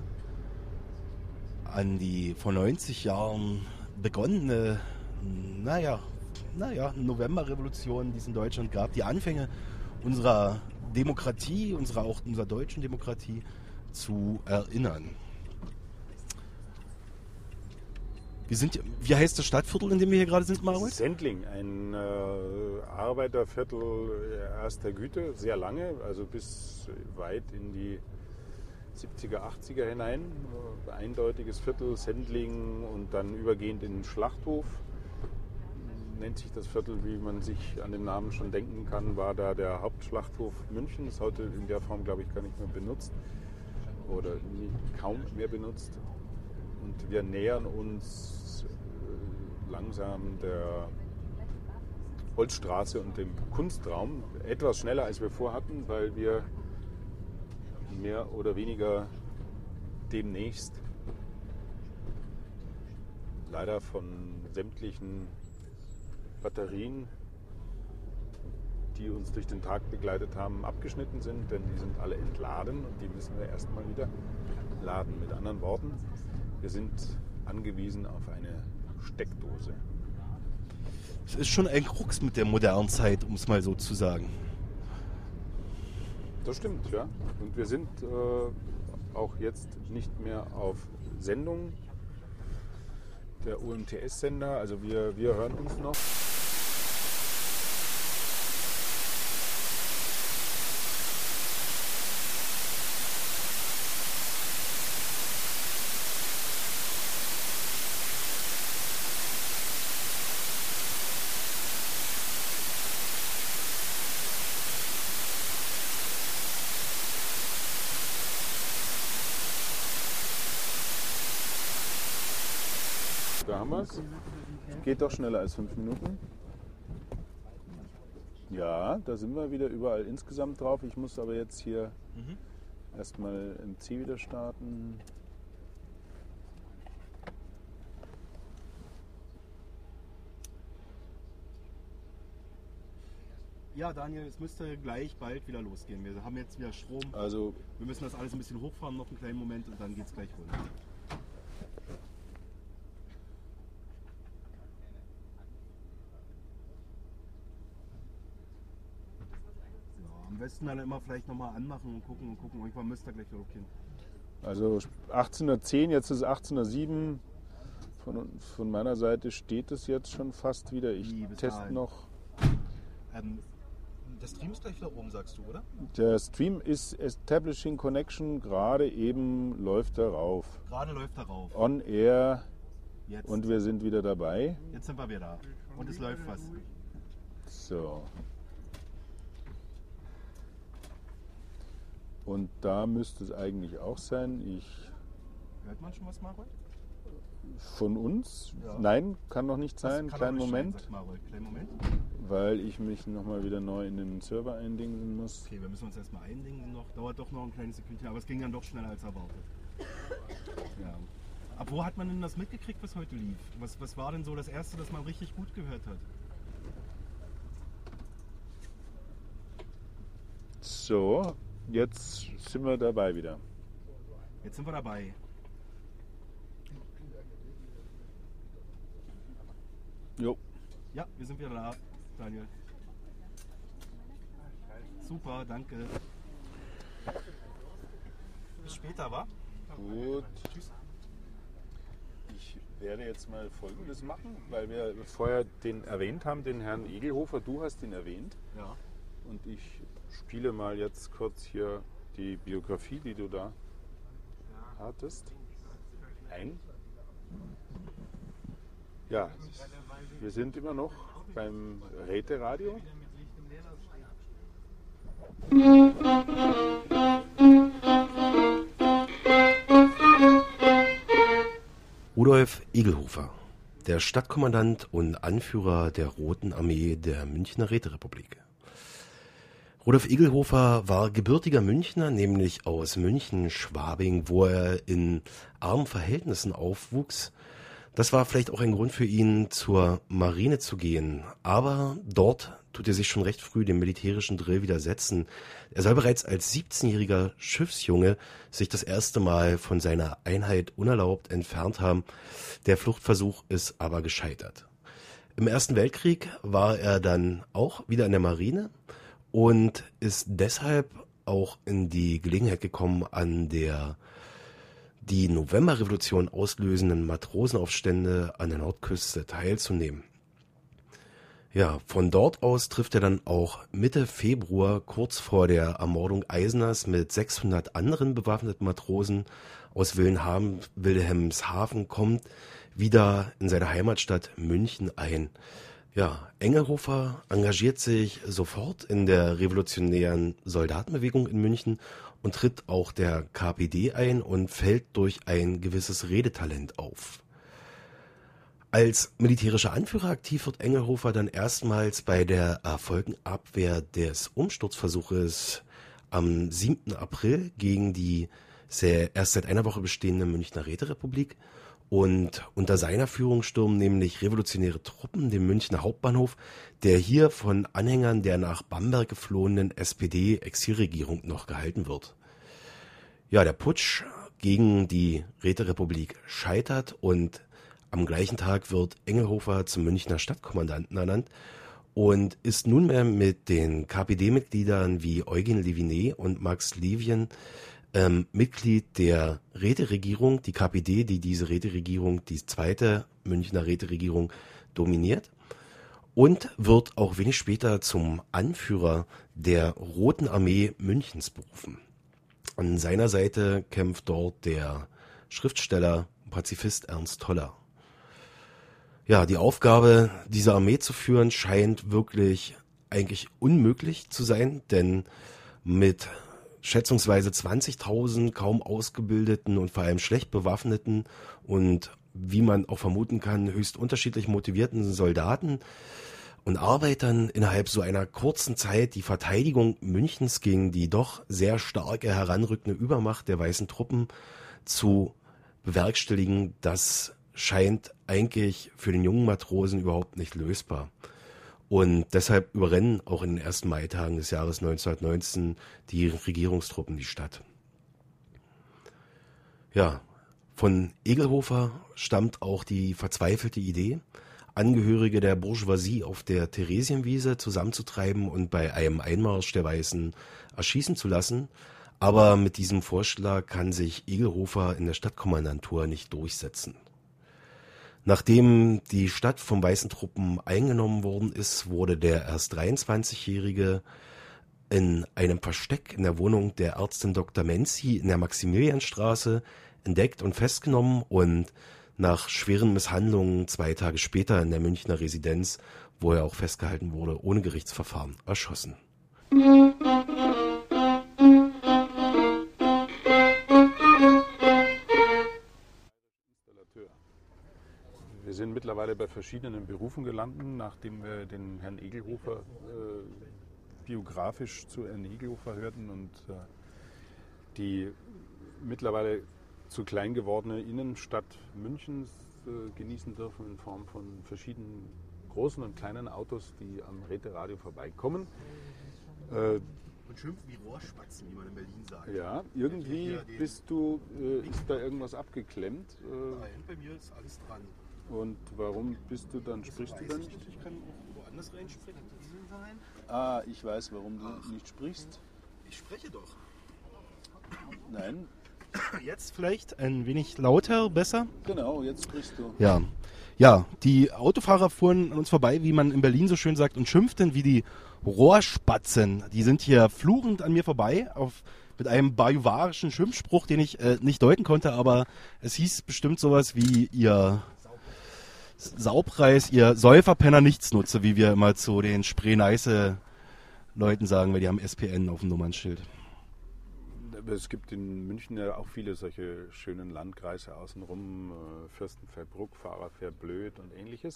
an die vor neunzig Jahren begonnene, naja, naja, Novemberrevolution, die es in Deutschland gab, die Anfänge unserer Demokratie, unserer auch unserer deutschen Demokratie, zu erinnern. Wir sind, wie heißt das Stadtviertel, in dem wir hier gerade sind, Marold? Sendling, ein äh, Arbeiterviertel erster Güte, sehr lange, also bis weit in die siebziger, achtziger hinein. Äh, eindeutiges Viertel, Sendling und dann übergehend in den Schlachthof. Nennt sich das Viertel, wie man sich an den Namen schon denken kann, war da der Hauptschlachthof München. Ist heute in der Form, glaube ich, gar nicht mehr benutzt. Oder nie, kaum mehr benutzt. Und wir nähern uns äh, langsam der Holzstraße und dem Kunstraum. Etwas schneller, als wir vorhatten, weil wir mehr oder weniger demnächst leider von sämtlichen Batterien, die uns durch den Tag begleitet haben, abgeschnitten sind, denn die sind alle entladen und die müssen wir erstmal wieder laden. Mit anderen Worten, wir sind angewiesen auf eine Steckdose. Es ist schon ein Krux mit der modernen Zeit, um es mal so zu sagen. Das stimmt, ja. Und wir sind äh, auch jetzt nicht mehr auf Sendung. Der U M T S-Sender, also wir, wir hören uns noch. da haben wir es. Geht doch schneller als fünf Minuten. Ja, da sind wir wieder überall insgesamt drauf. Ich muss aber jetzt hier mhm. erstmal M C wieder starten. Ja, Daniel, es müsste gleich bald wieder losgehen. Wir haben jetzt wieder Strom. Also, wir müssen das alles ein bisschen hochfahren, noch einen kleinen Moment und dann geht es gleich runter. Ja, am besten dann immer vielleicht nochmal anmachen und gucken und gucken. Irgendwann müsste er gleich wieder hochgehen. Also achtzehnhundertzehn, jetzt ist achtzehnhundertsieben. Von, von meiner Seite steht es jetzt schon fast wieder. Ich teste noch. Ähm, Der Stream ist gleich wieder oben, sagst du, oder? Der Stream ist Establishing Connection, gerade eben läuft er rauf. Gerade läuft er rauf. On Air. Jetzt. Und wir sind wieder dabei. Jetzt sind wir wieder da. Und es läuft was. So. Und da müsste es eigentlich auch sein. Ich Hört man schon was, Marold? Von uns? Ja. Nein, kann noch nicht sein. Kleinen Moment. Sein, Marold. Kleinen Moment. Weil ich mich nochmal wieder neu in den Server eindingen muss. Okay, wir müssen uns erstmal eindingen noch. Dauert doch noch ein kleines Sekündchen, aber es ging dann doch schneller als erwartet. Ja. Ab wo hat man denn das mitgekriegt, was heute lief? Was, was war denn so das Erste, das man richtig gut gehört hat? So, jetzt sind wir dabei wieder. Jetzt sind wir dabei. Jo. Ja, wir sind wieder da, Daniel. Super, danke. Bis später, wa? Gut. Tschüss. Ich werde jetzt mal Folgendes machen, weil wir vorher den erwähnt haben, den Herrn Egelhofer. Du hast ihn erwähnt. Ja. Und ich spiele mal jetzt kurz hier die Biografie, die du da hattest, ein. Ja, wir sind immer noch beim Räteradio. Rudolf Egelhofer, der Stadtkommandant und Anführer der Roten Armee der Münchner Räterepublik. Rudolf Egelhofer war gebürtiger Münchner, nämlich aus München-Schwabing, wo er in armen Verhältnissen aufwuchs. Das war vielleicht auch ein Grund für ihn, zur Marine zu gehen. Aber dort tut er sich schon recht früh dem militärischen Drill widersetzen. Er soll bereits als siebzehnjähriger Schiffsjunge sich das erste Mal von seiner Einheit unerlaubt entfernt haben. Der Fluchtversuch ist aber gescheitert. Im Ersten Weltkrieg war er dann auch wieder in der Marine und ist deshalb auch in die Gelegenheit gekommen, an der die Novemberrevolution auslösenden Matrosenaufstände an der Nordküste teilzunehmen. Ja, von dort aus trifft er dann auch Mitte Februar, kurz vor der Ermordung Eiseners, mit sechshundert anderen bewaffneten Matrosen aus Wilhelm, Wilhelmshaven, kommt wieder in seine Heimatstadt München ein. Ja, Engelhofer engagiert sich sofort in der revolutionären Soldatenbewegung in München und tritt auch der K P D ein und fällt durch ein gewisses Redetalent auf. Als militärischer Anführer aktiv wird Engelhofer dann erstmals bei der erfolgten Abwehr des Umsturzversuches am siebten April gegen die sehr, erst seit einer Woche bestehende Münchner Räterepublik. Und unter seiner Führung stürmen nämlich revolutionäre Truppen den Münchner Hauptbahnhof, der hier von Anhängern der nach Bamberg geflohenen S P D-Exilregierung noch gehalten wird. Ja, der Putsch gegen die Räterepublik scheitert und am gleichen Tag wird Engelhofer zum Münchner Stadtkommandanten ernannt und ist nunmehr mit den K P D-Mitgliedern wie Eugen Leviné und Max Levien ähm, Mitglied der Räteregierung, die K P D, die diese Räteregierung, die zweite Münchner Räteregierung dominiert, und wird auch wenig später zum Anführer der Roten Armee Münchens berufen. An seiner Seite kämpft dort der Schriftsteller und Pazifist Ernst Toller. Ja, die Aufgabe, diese Armee zu führen, scheint wirklich eigentlich unmöglich zu sein, denn mit schätzungsweise zwanzigtausend kaum ausgebildeten und vor allem schlecht bewaffneten und wie man auch vermuten kann, höchst unterschiedlich motivierten Soldaten und Arbeitern innerhalb so einer kurzen Zeit die Verteidigung Münchens gegen die doch sehr starke heranrückende Übermacht der weißen Truppen zu bewerkstelligen, das scheint eigentlich für den jungen Matrosen überhaupt nicht lösbar. Und deshalb überrennen auch in den ersten Maitagen des Jahres neunzehnhundertneunzehn die Regierungstruppen die Stadt. Ja, von Egelhofer stammt auch die verzweifelte Idee, Angehörige der Bourgeoisie auf der Theresienwiese zusammenzutreiben und bei einem Einmarsch der Weißen erschießen zu lassen. Aber mit diesem Vorschlag kann sich Egelhofer in der Stadtkommandantur nicht durchsetzen. Nachdem die Stadt von weißen Truppen eingenommen worden ist, wurde der erst dreiundzwanzigjährige in einem Versteck in der Wohnung der Ärztin Doktor Menzi in der Maximilianstraße entdeckt und festgenommen und nach schweren Misshandlungen zwei Tage später in der Münchner Residenz, wo er auch festgehalten wurde, ohne Gerichtsverfahren erschossen. Wir sind mittlerweile bei verschiedenen Berufen gelandet, nachdem wir den Herrn Egelhofer äh, biografisch zu Herrn Egelhofer hörten und äh, die mittlerweile zu klein gewordene Innenstadt Münchens äh, genießen dürfen in Form von verschiedenen großen und kleinen Autos, die am Räteradio vorbeikommen. Äh, und schimpfen wie Rohrspatzen, wie man in Berlin sagt. Ja, irgendwie bist du, äh, ist da irgendwas abgeklemmt? Äh, Nein, bei mir ist alles dran. Und warum bist du dann, sprichst du dann nicht? Ich kann auch woanders reinsprechen. Sein. Ah, ich weiß, warum du Ach. nicht sprichst. Ich spreche doch. Nein. Jetzt vielleicht ein wenig lauter, besser? Genau, jetzt sprichst du. Ja. Ja, die Autofahrer fuhren an uns vorbei, wie man in Berlin so schön sagt, und schimpften wie die Rohrspatzen. Die sind hier fluchend an mir vorbei, auf, mit einem bajuwarischen Schimpfspruch, den ich äh, nicht deuten konnte, aber es hieß bestimmt sowas wie ihr Saupreis, ihr Säuferpenner Nichtsnutze, wie wir immer zu den Spree-Neiße-Leuten sagen, weil die haben S P N auf dem Nummernschild. Es gibt in München ja auch viele solche schönen Landkreise außenrum, äh, Fürstenfeldbruck, Fahrerfährblöd und ähnliches.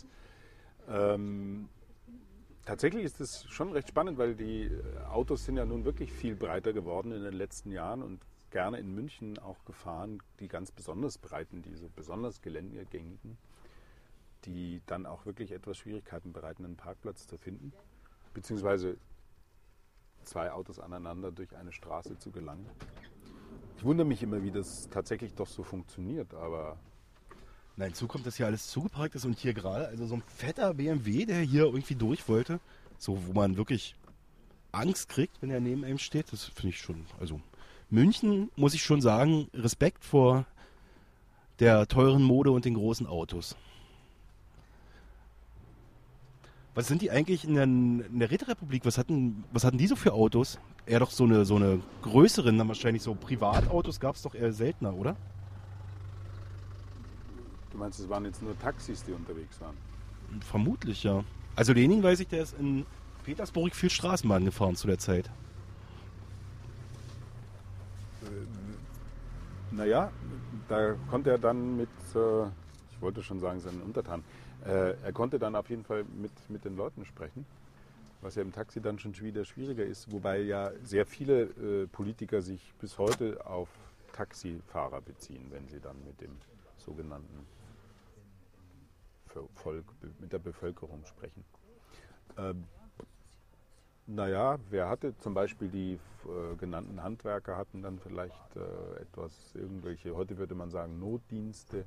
Ähm, tatsächlich ist es schon recht spannend, weil die Autos sind ja nun wirklich viel breiter geworden in den letzten Jahren und gerne in München auch gefahren, die ganz besonders breiten, die so besonders geländegängigen, die dann auch wirklich etwas Schwierigkeiten bereiten, einen Parkplatz zu finden, beziehungsweise zwei Autos aneinander durch eine Straße zu gelangen. Ich wundere mich immer, wie das tatsächlich doch so funktioniert, aber... Na, hinzu kommt, dass hier alles zugeparkt ist und hier gerade, also so ein fetter B M W, der hier irgendwie durch wollte, so wo man wirklich Angst kriegt, wenn er neben einem steht, das finde ich schon, also München, muss ich schon sagen, Respekt vor der teuren Mode und den großen Autos. Was sind die eigentlich in der, in der Räterepublik? Was hatten, was hatten die so für Autos? Eher doch so eine, so eine größeren, dann wahrscheinlich so Privatautos gab es doch eher seltener, oder? Du meinst, es waren jetzt nur Taxis, die unterwegs waren? Vermutlich, ja. Also Lenin, weiß ich, der ist in Petersburg viel Straßenbahn gefahren zu der Zeit. Äh, naja, da konnte er dann mit, äh, ich wollte schon sagen, seinen Untertanen, äh, er konnte dann auf jeden Fall mit, mit den Leuten sprechen, was ja im Taxi dann schon wieder schwieriger ist, wobei ja sehr viele äh, Politiker sich bis heute auf Taxifahrer beziehen, wenn sie dann mit dem sogenannten Volk, mit der Bevölkerung sprechen. Ähm, naja, wer hatte zum Beispiel die äh, genannten Handwerker hatten dann vielleicht äh, etwas, irgendwelche, heute würde man sagen Notdienste,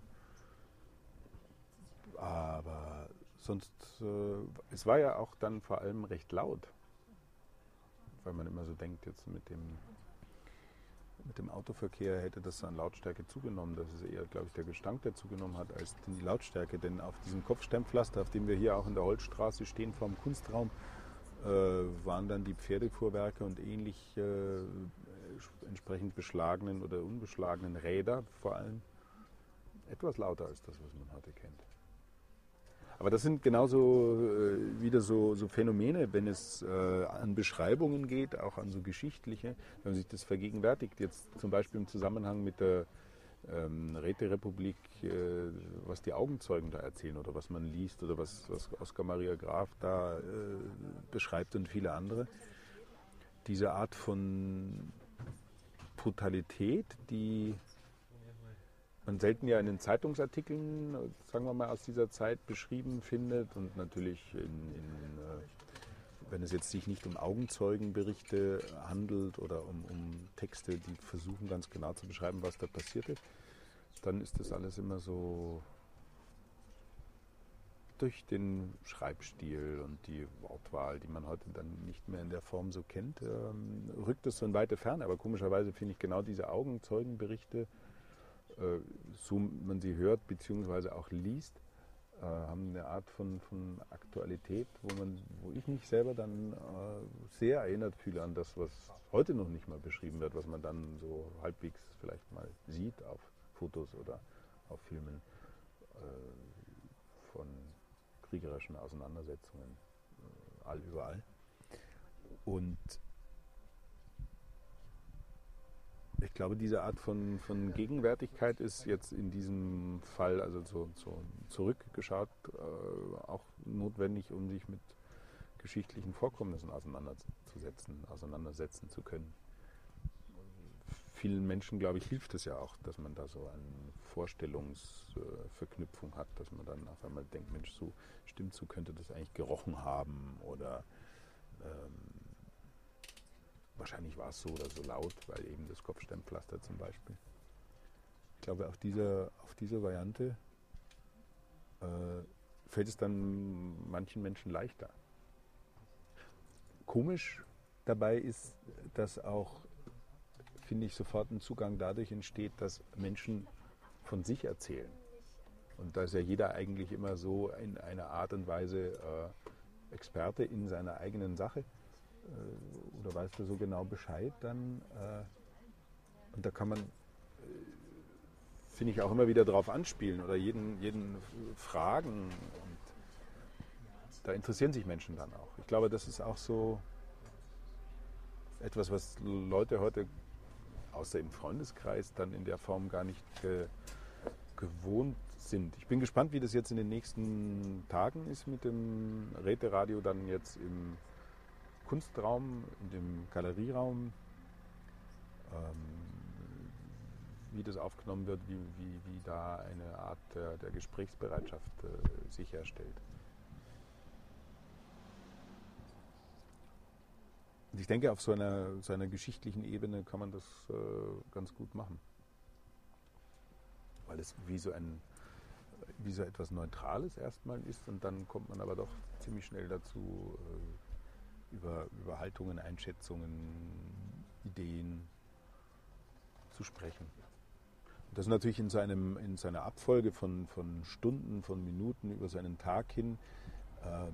aber sonst, äh, es war ja auch dann vor allem recht laut, weil man immer so denkt, jetzt mit dem Mit dem Autoverkehr hätte das an Lautstärke zugenommen. Das ist eher, glaube ich, der Gestank, der zugenommen hat, als die Lautstärke. Denn auf diesem Kopfsteinpflaster, auf dem wir hier auch in der Holzstraße stehen, vor dem Kunstraum, äh, waren dann die Pferdefuhrwerke und ähnlich äh, entsprechend beschlagenen oder unbeschlagenen Räder vor allem etwas lauter als das, was man heute kennt. Aber das sind genauso äh, wieder so, so Phänomene, wenn es äh, an Beschreibungen geht, auch an so geschichtliche, wenn man sich das vergegenwärtigt, jetzt zum Beispiel im Zusammenhang mit der ähm, Räterepublik, äh, was die Augenzeugen da erzählen oder was man liest oder was, was Oskar Maria Graf da äh, beschreibt und viele andere. Diese Art von Brutalität, die man selten ja in den Zeitungsartikeln, sagen wir mal, aus dieser Zeit beschrieben findet und natürlich, in, in, wenn es jetzt sich nicht um Augenzeugenberichte handelt oder um, um Texte, die versuchen ganz genau zu beschreiben, was da passierte, dann ist das alles immer so durch den Schreibstil und die Wortwahl, die man heute dann nicht mehr in der Form so kennt, ähm, rückt es so in weite Ferne. Aber komischerweise finde ich genau diese Augenzeugenberichte, äh, so man sie hört bzw. auch liest, äh, haben eine Art von, von Aktualität, wo, man, wo ich mich selber dann äh, sehr erinnert fühle an das, was heute noch nicht mal beschrieben wird, was man dann so halbwegs vielleicht mal sieht auf Fotos oder auf Filmen äh, von kriegerischen Auseinandersetzungen äh, all überall. Und ich glaube, diese Art von, von Gegenwärtigkeit ist jetzt in diesem Fall, also so, so zurückgeschaut, äh, auch notwendig, um sich mit geschichtlichen Vorkommnissen auseinanderzusetzen, auseinandersetzen zu können. Vielen Menschen, glaube ich, hilft es ja auch, dass man da so eine Vorstellungsverknüpfung hat, dass man dann auf einmal denkt, Mensch, so stimmt, so könnte das eigentlich gerochen haben oder ähm, wahrscheinlich war es so oder so laut, weil eben das Kopfsteinpflaster zum Beispiel. Ich glaube, auf dieser, auf dieser Variante äh, fällt es dann manchen Menschen leichter. Komisch dabei ist, dass auch, finde ich, sofort ein Zugang dadurch entsteht, dass Menschen von sich erzählen. Und da ist ja jeder eigentlich immer so in einer Art und Weise äh, Experte in seiner eigenen Sache. Äh, oder weiß da so genau Bescheid dann. Äh, und da kann man, äh, finde ich, auch immer wieder drauf anspielen oder jeden, jeden fragen. Und da interessieren sich Menschen dann auch. Ich glaube, das ist auch so etwas, was Leute heute außer im Freundeskreis dann in der Form gar nicht ge- gewohnt sind. Ich bin gespannt, wie das jetzt in den nächsten Tagen ist mit dem Räteradio, dann jetzt im Kunstraum, in dem Galerieraum, ähm, wie das aufgenommen wird, wie, wie, wie da eine Art der, der Gesprächsbereitschaft äh, sich herstellt. Und ich denke, auf so einer, so einer geschichtlichen Ebene kann man das äh, ganz gut machen. Weil es wie so, ein, wie so etwas Neutrales erstmal ist und dann kommt man aber doch ziemlich schnell dazu, äh, über, über Haltungen, Einschätzungen, Ideen zu sprechen. Und das natürlich in, seinem, in seiner Abfolge von, von Stunden, von Minuten über seinen Tag hin. Äh,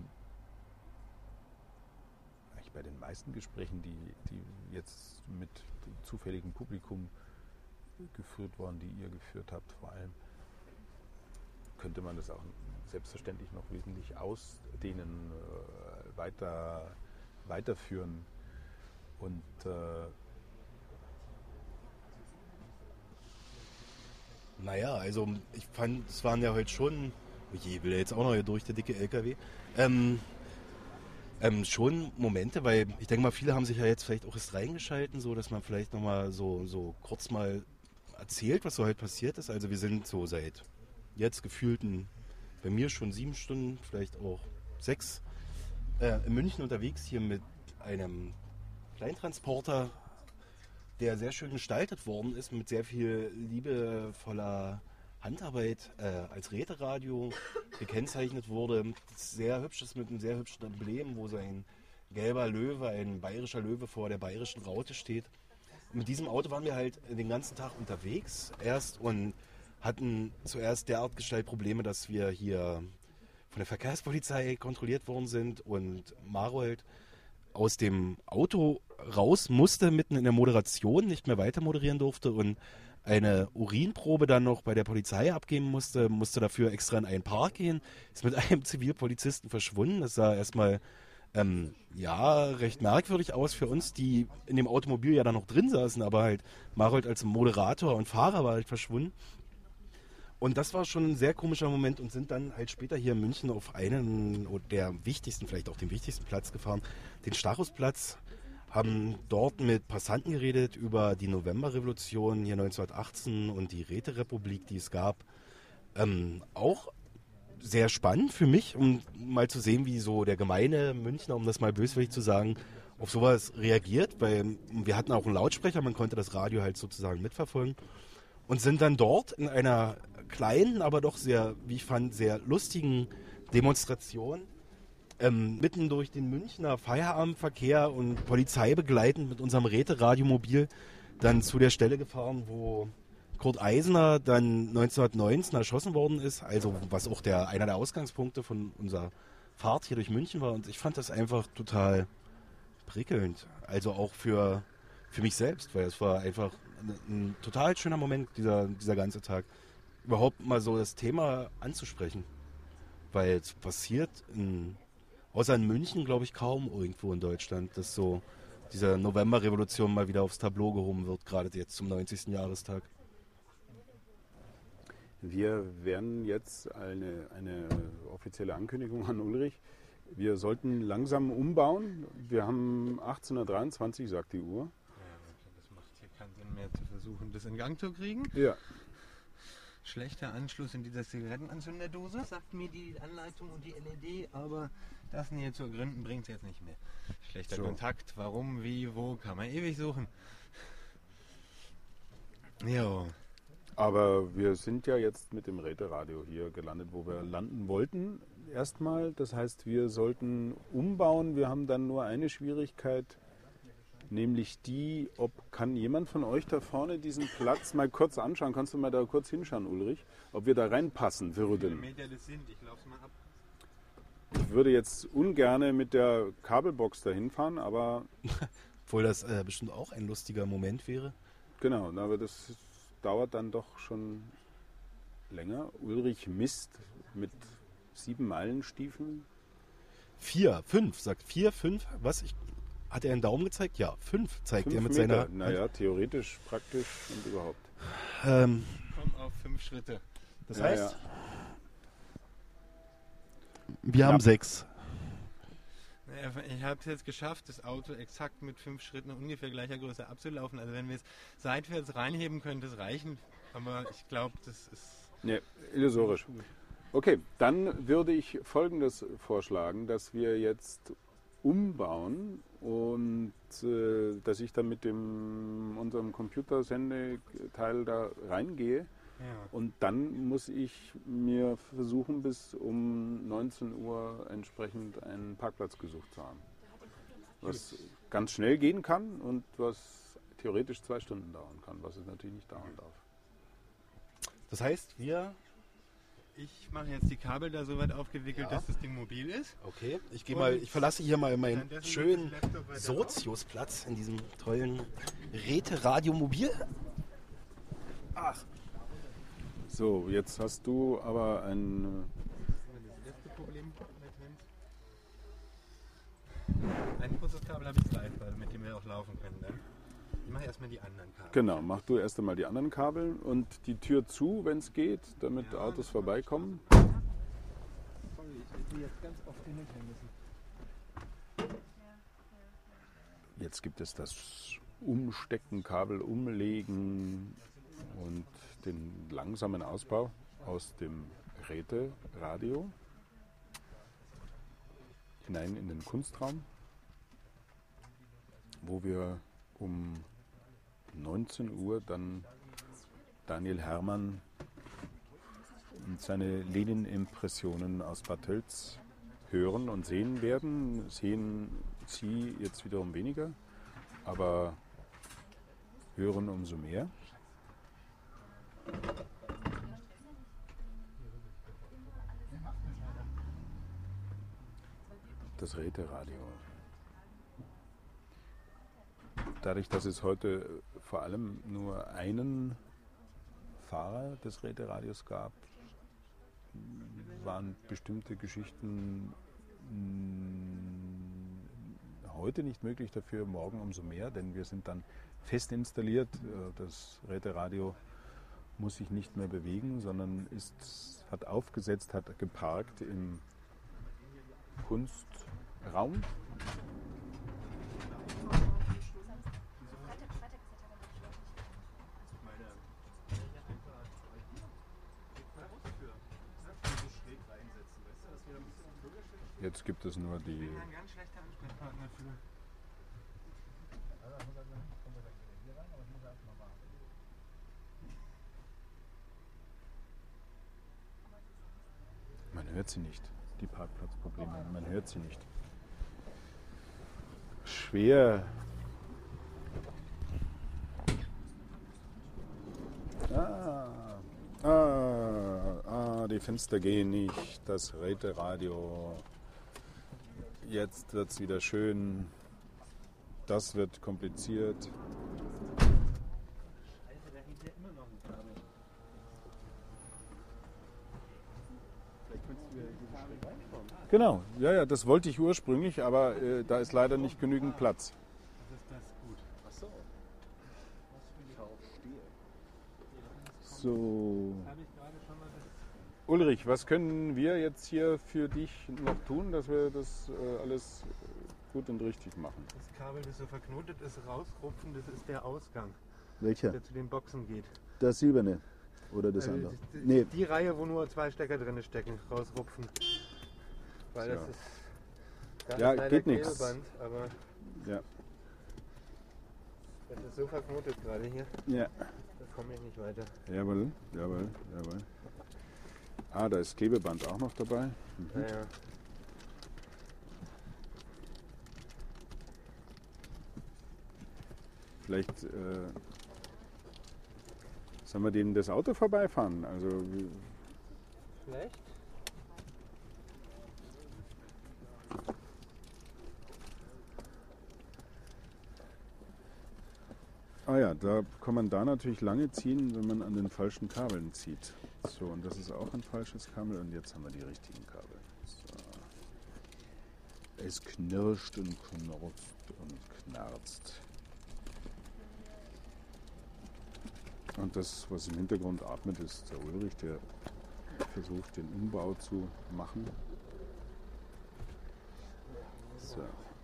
Bei den meisten Gesprächen, die, die jetzt mit zufälligem Publikum geführt worden, die ihr geführt habt, vor allem, könnte man das auch selbstverständlich noch wesentlich ausdehnen, äh, weiter, weiterführen. Und äh naja, also ich fand, es waren ja heute schon, oh je, will er jetzt auch noch hier durch, der dicke L K W, ähm, Ähm, schon Momente, weil ich denke mal, viele haben sich ja jetzt vielleicht auch erst reingeschalten, so dass man vielleicht nochmal so, so kurz mal erzählt, was so heute passiert ist. Also wir sind so seit jetzt gefühlten, bei mir schon sieben Stunden, vielleicht auch sechs, äh, in München unterwegs hier mit einem Kleintransporter, der sehr schön gestaltet worden ist, mit sehr viel liebevoller Handarbeit äh, als Räteradio gekennzeichnet wurde. Sehr hübsch ist mit einem sehr hübschen Emblem, wo so ein gelber Löwe, ein bayerischer Löwe vor der bayerischen Raute steht. Mit diesem Auto waren wir halt den ganzen Tag unterwegs erst und hatten zuerst derart gestellt Probleme, dass wir hier von der Verkehrspolizei kontrolliert worden sind und Marold aus dem Auto raus musste, mitten in der Moderation, nicht mehr weiter moderieren durfte und eine Urinprobe dann noch bei der Polizei abgeben musste, musste dafür extra in einen Park gehen, ist mit einem Zivilpolizisten verschwunden. Das sah erstmal Ähm, ja, recht merkwürdig aus für uns, die in dem Automobil ja dann noch drin saßen, aber halt Marold als Moderator und Fahrer war halt verschwunden. Und das war schon ein sehr komischer Moment und sind dann halt später hier in München auf einen der wichtigsten, vielleicht auch den wichtigsten Platz gefahren, den Stachusplatz, haben dort mit Passanten geredet über die Novemberrevolution hier neunzehnhundertachtzehn und die Räterepublik, die es gab. Ähm, auch sehr spannend für mich, um mal zu sehen, wie so der gemeine Münchner, um das mal böswillig zu sagen, auf sowas reagiert, weil wir hatten auch einen Lautsprecher, man konnte das Radio halt sozusagen mitverfolgen und sind dann dort in einer kleinen, aber doch sehr, wie ich fand, sehr lustigen Demonstration ähm, mitten durch den Münchner Feierabendverkehr und Polizei begleitend mit unserem Räteradiomobil dann zu der Stelle gefahren, wo Kurt Eisner dann neunzehnhundertneunzehn erschossen worden ist, also was auch der einer der Ausgangspunkte von unserer Fahrt hier durch München war. Und ich fand das einfach total prickelnd, also auch für, für mich selbst, weil es war einfach ein, ein total schöner Moment, dieser, dieser ganze Tag, überhaupt mal so das Thema anzusprechen, weil es passiert in, außer in München, glaube ich, kaum irgendwo in Deutschland, dass so diese Novemberrevolution mal wieder aufs Tableau gehoben wird, gerade jetzt zum neunzigsten Jahrestag. Wir werden jetzt eine, eine offizielle Ankündigung an Ulrich. Wir sollten langsam umbauen. Wir haben achtzehnhundertdreiundzwanzig, sagt die Uhr. Ja, das macht hier keinen Sinn mehr zu versuchen, das in Gang zu kriegen. Ja. Schlechter Anschluss in dieser Zigarettenanzünderdose, sagt mir die Anleitung und die L E D, aber das hier zu gründen bringt es jetzt nicht mehr. Schlechter So. Kontakt, warum, wie, wo, kann man ewig suchen. Jo. Aber wir sind ja jetzt mit dem Räteradio hier gelandet, wo wir landen wollten erstmal. Das heißt, wir sollten umbauen. Wir haben dann nur eine Schwierigkeit, nämlich die, ob kann jemand von euch da vorne diesen Platz mal kurz anschauen? Kannst du mal da kurz hinschauen, Ulrich? Ob wir da reinpassen würden? Meter das sind, ich lauf's mal ab. Ich würde jetzt ungerne mit der Kabelbox dahin fahren, aber Obwohl das äh, bestimmt auch ein lustiger Moment wäre. genau, aber das dauert dann doch schon länger. Ulrich misst mit sieben Meilenstiefeln. Vier, fünf, sagt vier, fünf, was? Ich, hat er einen Daumen gezeigt? Ja, fünf zeigt Fünf er mit Meter. seiner... Naja, theoretisch, praktisch und überhaupt. Ähm, Komm auf fünf Schritte. das Ja, heißt, ja. wir haben sechs. Naja, ich habe es jetzt geschafft, das Auto exakt mit fünf Schritten ungefähr gleicher Größe abzulaufen. Also wenn wir es seitwärts reinheben, könnte es reichen. Aber ich glaube, das ist... Nee, illusorisch. Okay, dann würde ich Folgendes vorschlagen, dass wir jetzt umbauen und äh, dass ich dann mit dem unserem Computersendeteil da reingehe. Ja. Und dann muss ich mir versuchen, bis um neunzehn Uhr entsprechend einen Parkplatz gesucht zu haben. Was ganz schnell gehen kann und was theoretisch zwei Stunden dauern kann, was es natürlich nicht dauern darf. Das heißt, wir... Ich mache jetzt die Kabel da so weit aufgewickelt, Ja. dass das Ding mobil ist. Okay, ich gehe Und mal, ich verlasse hier mal meinen währenddessen schönen geht das Laptop weiter Soziusplatz in diesem tollen Räteradiomobil. Ach, So, jetzt hast du aber ein... Das letzte Problem mit ein kurzes Kabel habe ich greifbar, mit dem wir auch laufen können dann. Ich mache erstmal die anderen Kabel. Genau, mach du erst einmal die anderen Kabel und die Tür zu, wenn es geht, damit Ja, Autos das vorbeikommen. Sorry, ich hätte die jetzt ganz oft hinstellen müssen. Jetzt gibt es das Umstecken, Kabel umlegen und den langsamen Ausbau aus dem Räteradio hinein in den Kunstraum, wo wir um neunzehn Uhr dann Daniel Herrmann und seine Lenin-Impressionen aus Bad Tölz hören und sehen werden. Sehen Sie jetzt wiederum weniger, aber hören umso mehr. Das Räteradio. Dadurch, dass es heute vor allem nur einen Fahrer des Räteradios gab, waren bestimmte Geschichten heute nicht möglich, dafür morgen umso mehr, denn wir sind dann fest installiert. Das Räteradio muss sich nicht mehr bewegen, sondern ist, hat aufgesetzt, hat geparkt im Kunstraum. Jetzt gibt es nur die... Ich bin ein ganz schlechter Ansprechpartner für. Man hört sie nicht, die Parkplatzprobleme, man hört sie nicht. Schwer. Ah, ah, ah, die Fenster gehen nicht, das Räteradio. Jetzt wird es wieder schön. Das wird kompliziert. Genau, ja, ja, das wollte ich ursprünglich, aber äh, da ist leider nicht genügend Platz. Das ist das gut. Ach so. So. Ulrich, was können wir jetzt hier für dich noch tun, dass wir das äh, alles gut und richtig machen? Das Kabel, das so verknotet ist, rausrupfen, das ist der Ausgang, Welcher? der zu den Boxen geht. Das silberne oder das Also andere? die, Nee. die Reihe, wo nur zwei Stecker drin stecken, rausrupfen. Weil So. das ist, das Ja, ist leider geht nix. Klebeband, aber Ja. das ist so verknotet gerade hier, Ja. da komme ich nicht weiter. Jawohl, jawohl, jawohl. Ah, da ist Klebeband auch noch dabei. Mhm. Ja, ja. Vielleicht äh, sollen wir denen das Auto vorbeifahren. Also wie- Vielleicht? Ah ja, da kann man da natürlich lange ziehen, wenn man an den falschen Kabeln zieht. So, und das ist auch ein falsches Kabel und jetzt haben wir die richtigen Kabel. So. Es knirscht und knurzt und knarzt. Und das, was im Hintergrund atmet, ist der Ulrich, der versucht, den Umbau zu machen. So.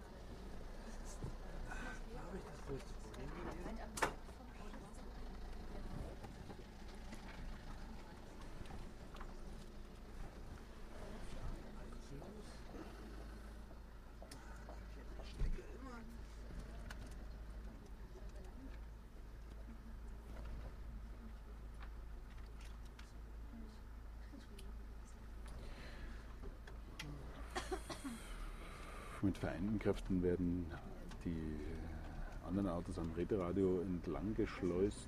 Mit vereinten Kräften werden die anderen Autos am Räteradio entlang geschleust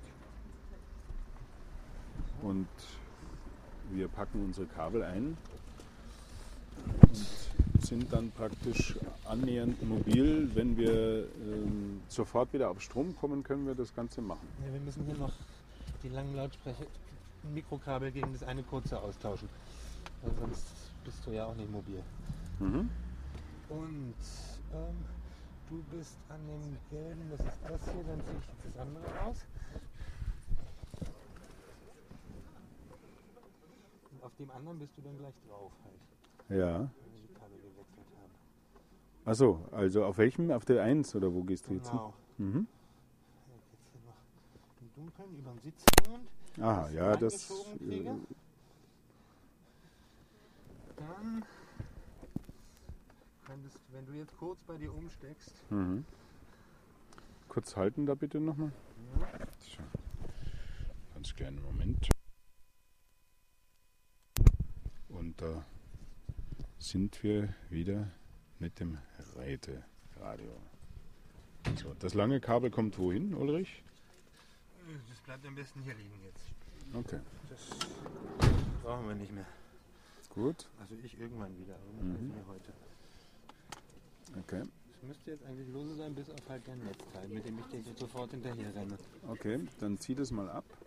und wir packen unsere Kabel ein und sind dann praktisch annähernd mobil. Wenn wir ähm, sofort wieder auf Strom kommen, können wir das Ganze machen. Ja, wir müssen hier noch die langen Lautsprecher, Mikrokabel gegen das eine kurze austauschen. Weil sonst bist du ja auch nicht mobil. Mhm. Und ähm, du bist an dem gelben, das ist das hier, dann ziehe ich jetzt das andere raus. Und auf dem anderen bist du dann gleich drauf halt, Ja. wenn wir die Kabel gewechselt haben. Achso, also auf welchem? Auf der eins oder wo gehst du jetzt hin? Genau. Mhm. Jetzt hier noch im Dunkeln über den Sitz hängend. Aha, das ja, das. reingeschoben kriege. Äh, Dann könntest, wenn du jetzt kurz bei dir umsteckst, mhm. Kurz halten da bitte nochmal. ja, Tja. Ganz kleinen Moment. Und da sind wir wieder mit dem Räteradio. So, das lange Kabel kommt wohin, Ulrich? das bleibt am besten hier liegen jetzt. Okay, Das brauchen wir nicht mehr. gut. Also ich irgendwann wieder, aber nicht Mhm. mehr heute. Okay, Es müsste jetzt eigentlich lose sein, bis auf halt dein Netzteil, mit dem ich dir jetzt sofort hinterher renne. okay, dann zieh das mal ab.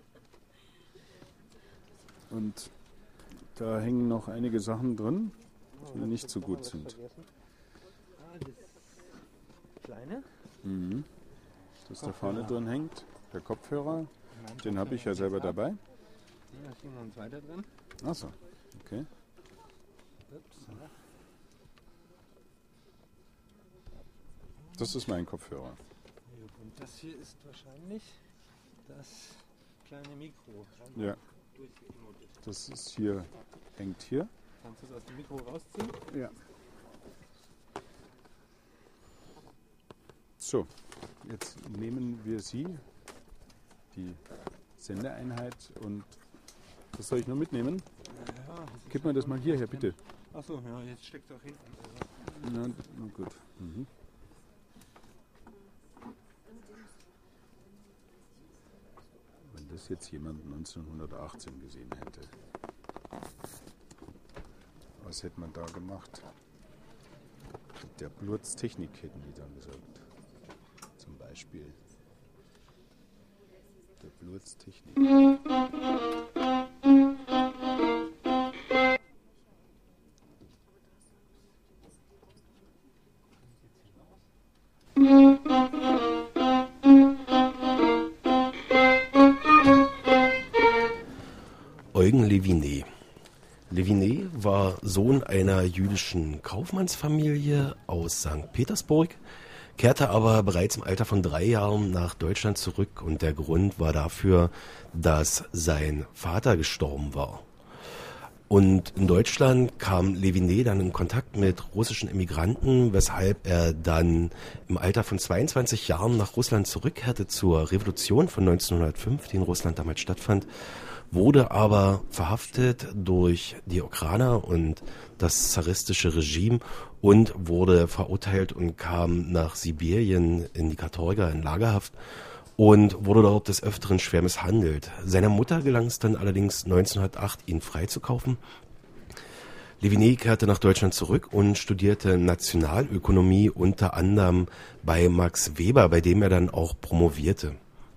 Und da hängen noch einige Sachen drin, die nicht so gut sind. Ah, das kleine. Mhm. Das da vorne drin hängt, der Kopfhörer, den habe ich ja selber dabei. Da ist noch ein zweiter drin. Achso, okay. Ups. Das ist mein Kopfhörer. Und das hier ist wahrscheinlich das kleine Mikro. Ja. Das ist hier, hängt hier. Kannst du es aus dem Mikro rausziehen? Ja. So, jetzt nehmen wir Sie, die Sendeeinheit, und das soll ich nur mitnehmen? Ja. Gib mir das mal hierher, bitte. Achso, ja, jetzt steckt es auch hinten. Na, na gut. Mhm. Wenn das jetzt jemand neunzehnhundertachtzehn gesehen hätte, was hätte man da gemacht? Der Blurztechnik hätten die dann gesagt. Zum Beispiel. Der Blurztechnik. Eugen Leviné. Leviné war Sohn einer jüdischen Kaufmannsfamilie aus Sankt Petersburg, kehrte aber bereits im Alter von drei Jahren nach Deutschland zurück, und der Grund war dafür, dass sein Vater gestorben war. Und in Deutschland kam Leviné dann in Kontakt mit russischen Immigranten, weshalb er dann im Alter von zweiundzwanzig Jahren nach Russland zurückkehrte zur Revolution von neunzehnhundertfünf, die in Russland damals stattfand, wurde aber verhaftet durch die Okraner und das zaristische Regime und wurde verurteilt und kam nach Sibirien in die Katorga in Lagerhaft und wurde dort des Öfteren schwer misshandelt. Seiner Mutter gelang es dann allerdings neunzehnhundertacht, ihn freizukaufen. Leviné kehrte nach Deutschland zurück und studierte Nationalökonomie unter anderem bei Max Weber, bei dem er dann auch promovierte.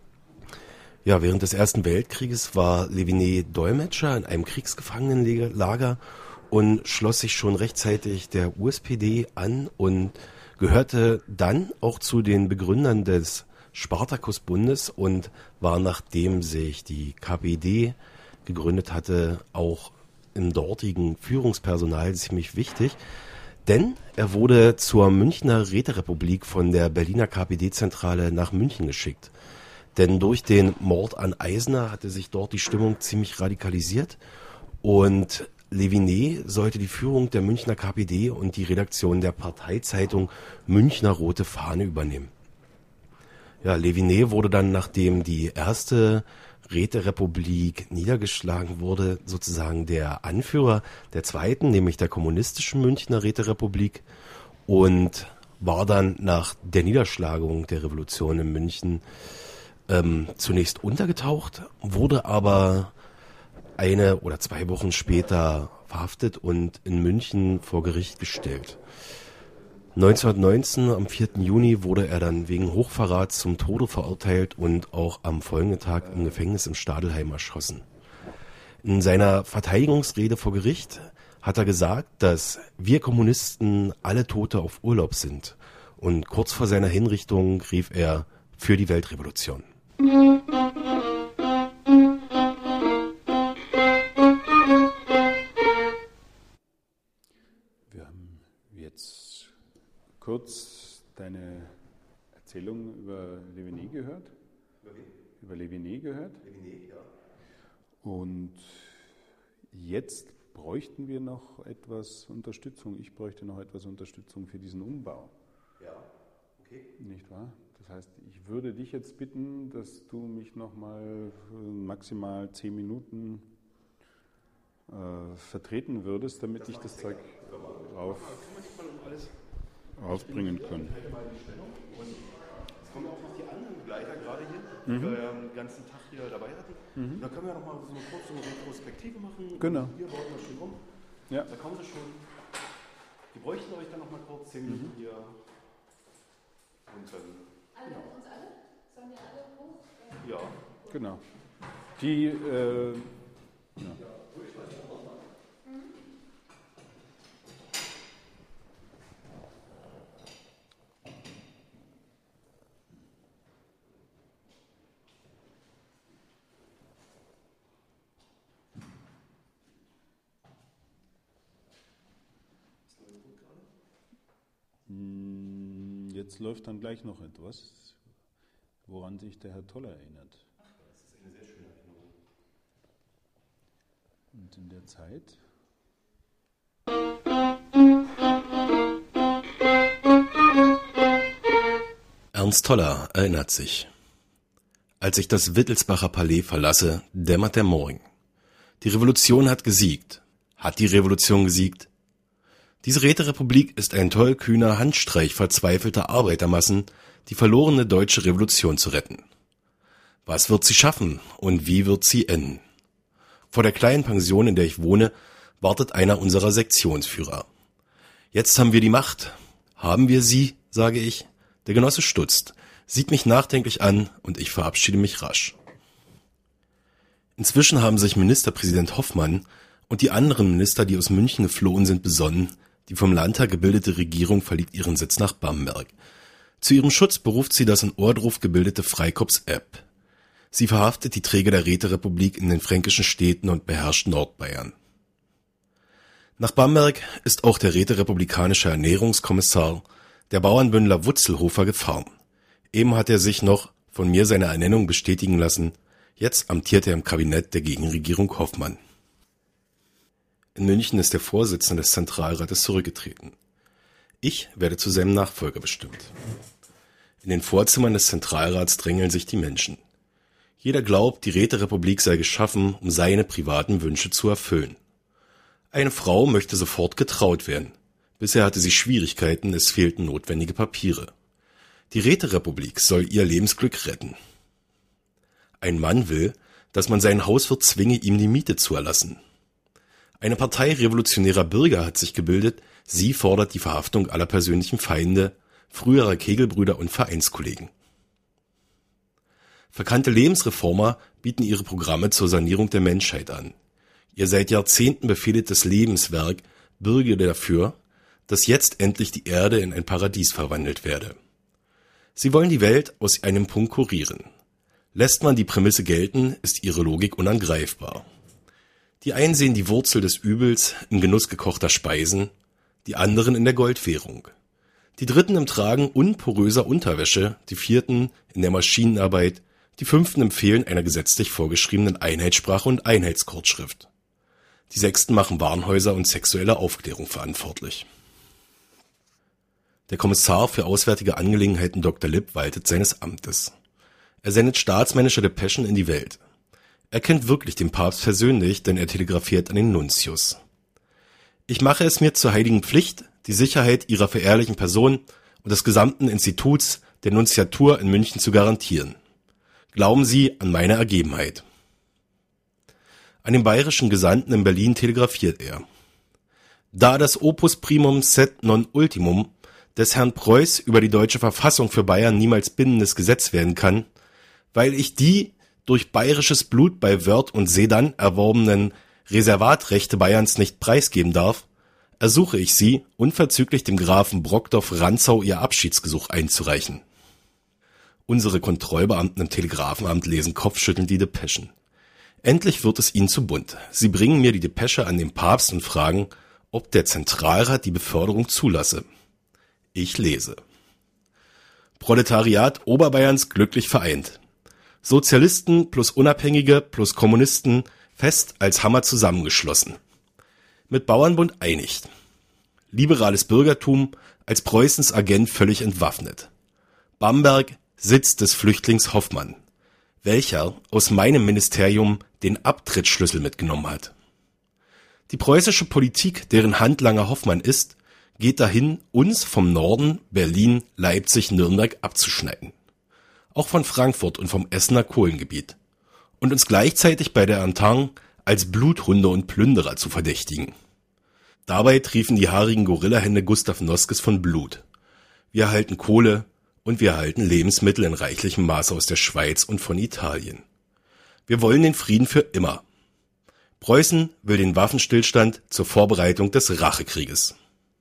Ja, während des Ersten Weltkrieges war Leviné Dolmetscher in einem Kriegsgefangenenlager und schloss sich schon rechtzeitig der U S P D an und gehörte dann auch zu den Begründern des Spartakusbundes und war, nachdem sich die K P D gegründet hatte, auch im dortigen Führungspersonal ziemlich wichtig, denn er wurde zur Münchner Räterepublik von der Berliner K P D-Zentrale nach München geschickt. Denn durch den Mord an Eisner hatte sich dort die Stimmung ziemlich radikalisiert und Leviné sollte die Führung der Münchner K P D und die Redaktion der Parteizeitung Münchner Rote Fahne übernehmen. Ja, Leviné wurde dann, nachdem die erste Räterepublik niedergeschlagen wurde, sozusagen der Anführer der zweiten, nämlich der kommunistischen Münchner Räterepublik, und war dann nach der Niederschlagung der Revolution in München ähm, zunächst untergetaucht, wurde aber eine oder zwei Wochen später verhaftet und in München vor Gericht gestellt. neunzehnhundertneunzehn, am vierten Juni, wurde er dann wegen Hochverrats zum Tode verurteilt und auch am folgenden Tag im Gefängnis im Stadelheim erschossen. In seiner Verteidigungsrede vor Gericht hat er gesagt, dass wir Kommunisten alle Tote auf Urlaub sind. Und kurz vor seiner Hinrichtung rief er für die Weltrevolution. Wir haben jetzt kurz deine Erzählung über Leviné gehört. Über wen? Über Leviné gehört. Leviné, ja. Und jetzt bräuchten wir noch etwas Unterstützung. Ich bräuchte noch etwas Unterstützung für diesen Umbau. Ja, okay. Nicht wahr? Das heißt, ich würde dich jetzt bitten, dass du mich noch mal maximal zehn Minuten äh, vertreten würdest, damit ich das Zeug auf, aufbringen kann. Es kommen auch noch die anderen Begleiter gerade hier, die Mhm. wir ja den ganzen Tag hier dabei hatten. Mhm. Da können wir noch mal so eine kurze Retrospektive machen. Genau. Hier bauen wir schon rum. Ja. Da kommen sie schon. Die bräuchten euch dann noch mal kurz zehn Minuten hier. Und dann, Alle, genau. uns alle? Sollen wir alle hoch? Ja. Genau. Die, äh, ja. jetzt läuft dann gleich noch etwas, woran sich der Herr Toller erinnert. Das ist eine sehr schöne Erinnerung. Und in der Zeit... Ernst Toller erinnert sich. Als ich das Wittelsbacher Palais verlasse, dämmert der Morgen. Die Revolution hat gesiegt. Hat die Revolution gesiegt? Diese Räterepublik ist ein tollkühner Handstreich verzweifelter Arbeitermassen, die verlorene deutsche Revolution zu retten. Was wird sie schaffen und wie wird sie enden? Vor der kleinen Pension, in der ich wohne, wartet einer unserer Sektionsführer. Jetzt haben wir die Macht. Haben wir sie, sage ich. Der Genosse stutzt, sieht mich nachdenklich an und ich verabschiede mich rasch. Inzwischen haben sich Ministerpräsident Hoffmann und die anderen Minister, die aus München geflohen sind, besonnen. Die vom Landtag gebildete Regierung verlegt ihren Sitz nach Bamberg. Zu ihrem Schutz beruft sie das in Ohrdruf gebildete Freikorps-Epp. Sie verhaftet die Träger der Räterepublik in den fränkischen Städten und beherrscht Nordbayern. Nach Bamberg ist auch der räterepublikanische Ernährungskommissar, der Bauernbündler Wutzelhofer, gefahren. Eben hat er sich noch von mir seine Ernennung bestätigen lassen. Jetzt amtiert er im Kabinett der Gegenregierung Hoffmann. In München ist der Vorsitzende des Zentralrates zurückgetreten. Ich werde zu seinem Nachfolger bestimmt. In den Vorzimmern des Zentralrats drängeln sich die Menschen. Jeder glaubt, die Räterepublik sei geschaffen, um seine privaten Wünsche zu erfüllen. Eine Frau möchte sofort getraut werden. Bisher hatte sie Schwierigkeiten, es fehlten notwendige Papiere. Die Räterepublik soll ihr Lebensglück retten. Ein Mann will, dass man seinen Hauswirt zwinge, ihm die Miete zu erlassen. Eine Partei revolutionärer Bürger hat sich gebildet, sie fordert die Verhaftung aller persönlichen Feinde, früherer Kegelbrüder und Vereinskollegen. Verkannte Lebensreformer bieten ihre Programme zur Sanierung der Menschheit an. Ihr seit Jahrzehnten befehdetes Lebenswerk bürge dafür, dass jetzt endlich die Erde in ein Paradies verwandelt werde. Sie wollen die Welt aus einem Punkt kurieren. Lässt man die Prämisse gelten, ist ihre Logik unangreifbar. Die einen sehen die Wurzel des Übels im Genuss gekochter Speisen, die anderen in der Goldwährung. Die dritten im Tragen unporöser Unterwäsche, die vierten in der Maschinenarbeit, die fünften im Fehlen einer gesetzlich vorgeschriebenen Einheitssprache und Einheitskurzschrift. Die sechsten machen Warenhäuser und sexuelle Aufklärung verantwortlich. Der Kommissar für Auswärtige Angelegenheiten Doktor Lipp waltet seines Amtes. Er sendet staatsmännische Depeschen in die Welt. Er kennt wirklich den Papst persönlich, denn er telegrafiert an den Nuntius. Ich mache es mir zur heiligen Pflicht, die Sicherheit Ihrer verehrlichen Person und des gesamten Instituts der Nunziatur in München zu garantieren. Glauben Sie an meine Ergebenheit. An den bayerischen Gesandten in Berlin telegrafiert er. Da das Opus Primum sed non ultimum des Herrn Preuß über die deutsche Verfassung für Bayern niemals bindendes Gesetz werden kann, weil ich die durch bayerisches Blut bei Wörth und Sedan erworbenen Reservatrechte Bayerns nicht preisgeben darf, ersuche ich Sie, unverzüglich dem Grafen Brockdorff-Rantzau Ihr Abschiedsgesuch einzureichen. Unsere Kontrollbeamten im Telegrafenamt lesen kopfschüttelnd die Depeschen. Endlich wird es ihnen zu bunt. Sie bringen mir die Depesche an den Papst und fragen, ob der Zentralrat die Beförderung zulasse. Ich lese. Proletariat Oberbayerns glücklich vereint. Sozialisten plus Unabhängige plus Kommunisten fest als Hammer zusammengeschlossen. Mit Bauernbund einigt. Liberales Bürgertum als Preußens Agent völlig entwaffnet. Bamberg, Sitz des Flüchtlings Hoffmann, welcher aus meinem Ministerium den Abtrittsschlüssel mitgenommen hat. Die preußische Politik, deren Handlanger Hoffmann ist, geht dahin, uns vom Norden, Berlin, Leipzig, Nürnberg abzuschneiden. Auch von Frankfurt und vom Essener Kohlengebiet. Und uns gleichzeitig bei der Entente als Bluthunde und Plünderer zu verdächtigen. Dabei triefen die haarigen Gorillahände Gustav Noskes von Blut. Wir erhalten Kohle und wir erhalten Lebensmittel in reichlichem Maße aus der Schweiz und von Italien. Wir wollen den Frieden für immer. Preußen will den Waffenstillstand zur Vorbereitung des Rachekrieges.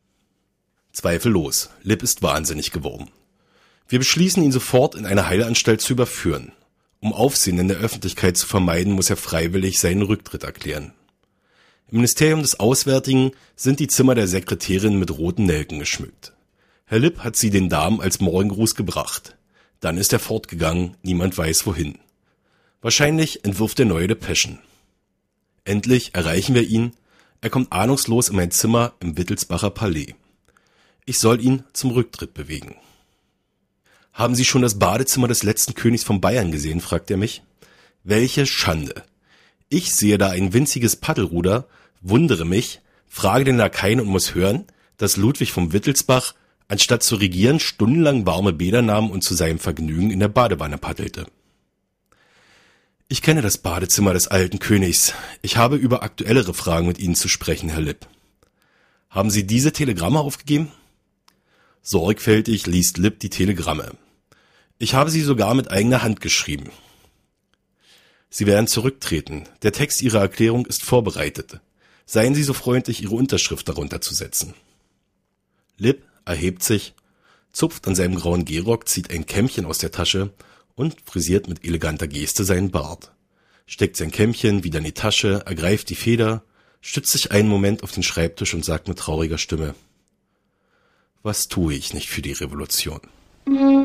Zweifellos, Lipp ist wahnsinnig geworden. Wir beschließen, ihn sofort in eine Heilanstalt zu überführen. Um Aufsehen in der Öffentlichkeit zu vermeiden, muss er freiwillig seinen Rücktritt erklären. Im Ministerium des Auswärtigen sind die Zimmer der Sekretärin mit roten Nelken geschmückt. Herr Lipp hat sie den Damen als Morgengruß gebracht. Dann ist er fortgegangen, niemand weiß wohin. Wahrscheinlich entwirft er neue Depeschen. Endlich erreichen wir ihn. Er kommt ahnungslos in mein Zimmer im Wittelsbacher Palais. Ich soll ihn zum Rücktritt bewegen. »Haben Sie schon das Badezimmer des letzten Königs von Bayern gesehen?« fragt er mich. »Welche Schande! Ich sehe da ein winziges Paddelruder, wundere mich, frage den Lakaien und muss hören, dass Ludwig von Wittelsbach, anstatt zu regieren, stundenlang warme Bäder nahm und zu seinem Vergnügen in der Badewanne paddelte. Ich kenne das Badezimmer des alten Königs. Ich habe über aktuellere Fragen mit Ihnen zu sprechen, Herr Lipp. Haben Sie diese Telegramme aufgegeben?« Sorgfältig liest Lipp die Telegramme. Ich habe sie sogar mit eigener Hand geschrieben. Sie werden zurücktreten. Der Text Ihrer Erklärung ist vorbereitet. Seien Sie so freundlich, Ihre Unterschrift darunter zu setzen. Lipp erhebt sich, zupft an seinem grauen Gehrock, zieht ein Kämmchen aus der Tasche und frisiert mit eleganter Geste seinen Bart. Steckt sein Kämmchen wieder in die Tasche, ergreift die Feder, stützt sich einen Moment auf den Schreibtisch und sagt mit trauriger Stimme: »Was tue ich nicht für die Revolution?«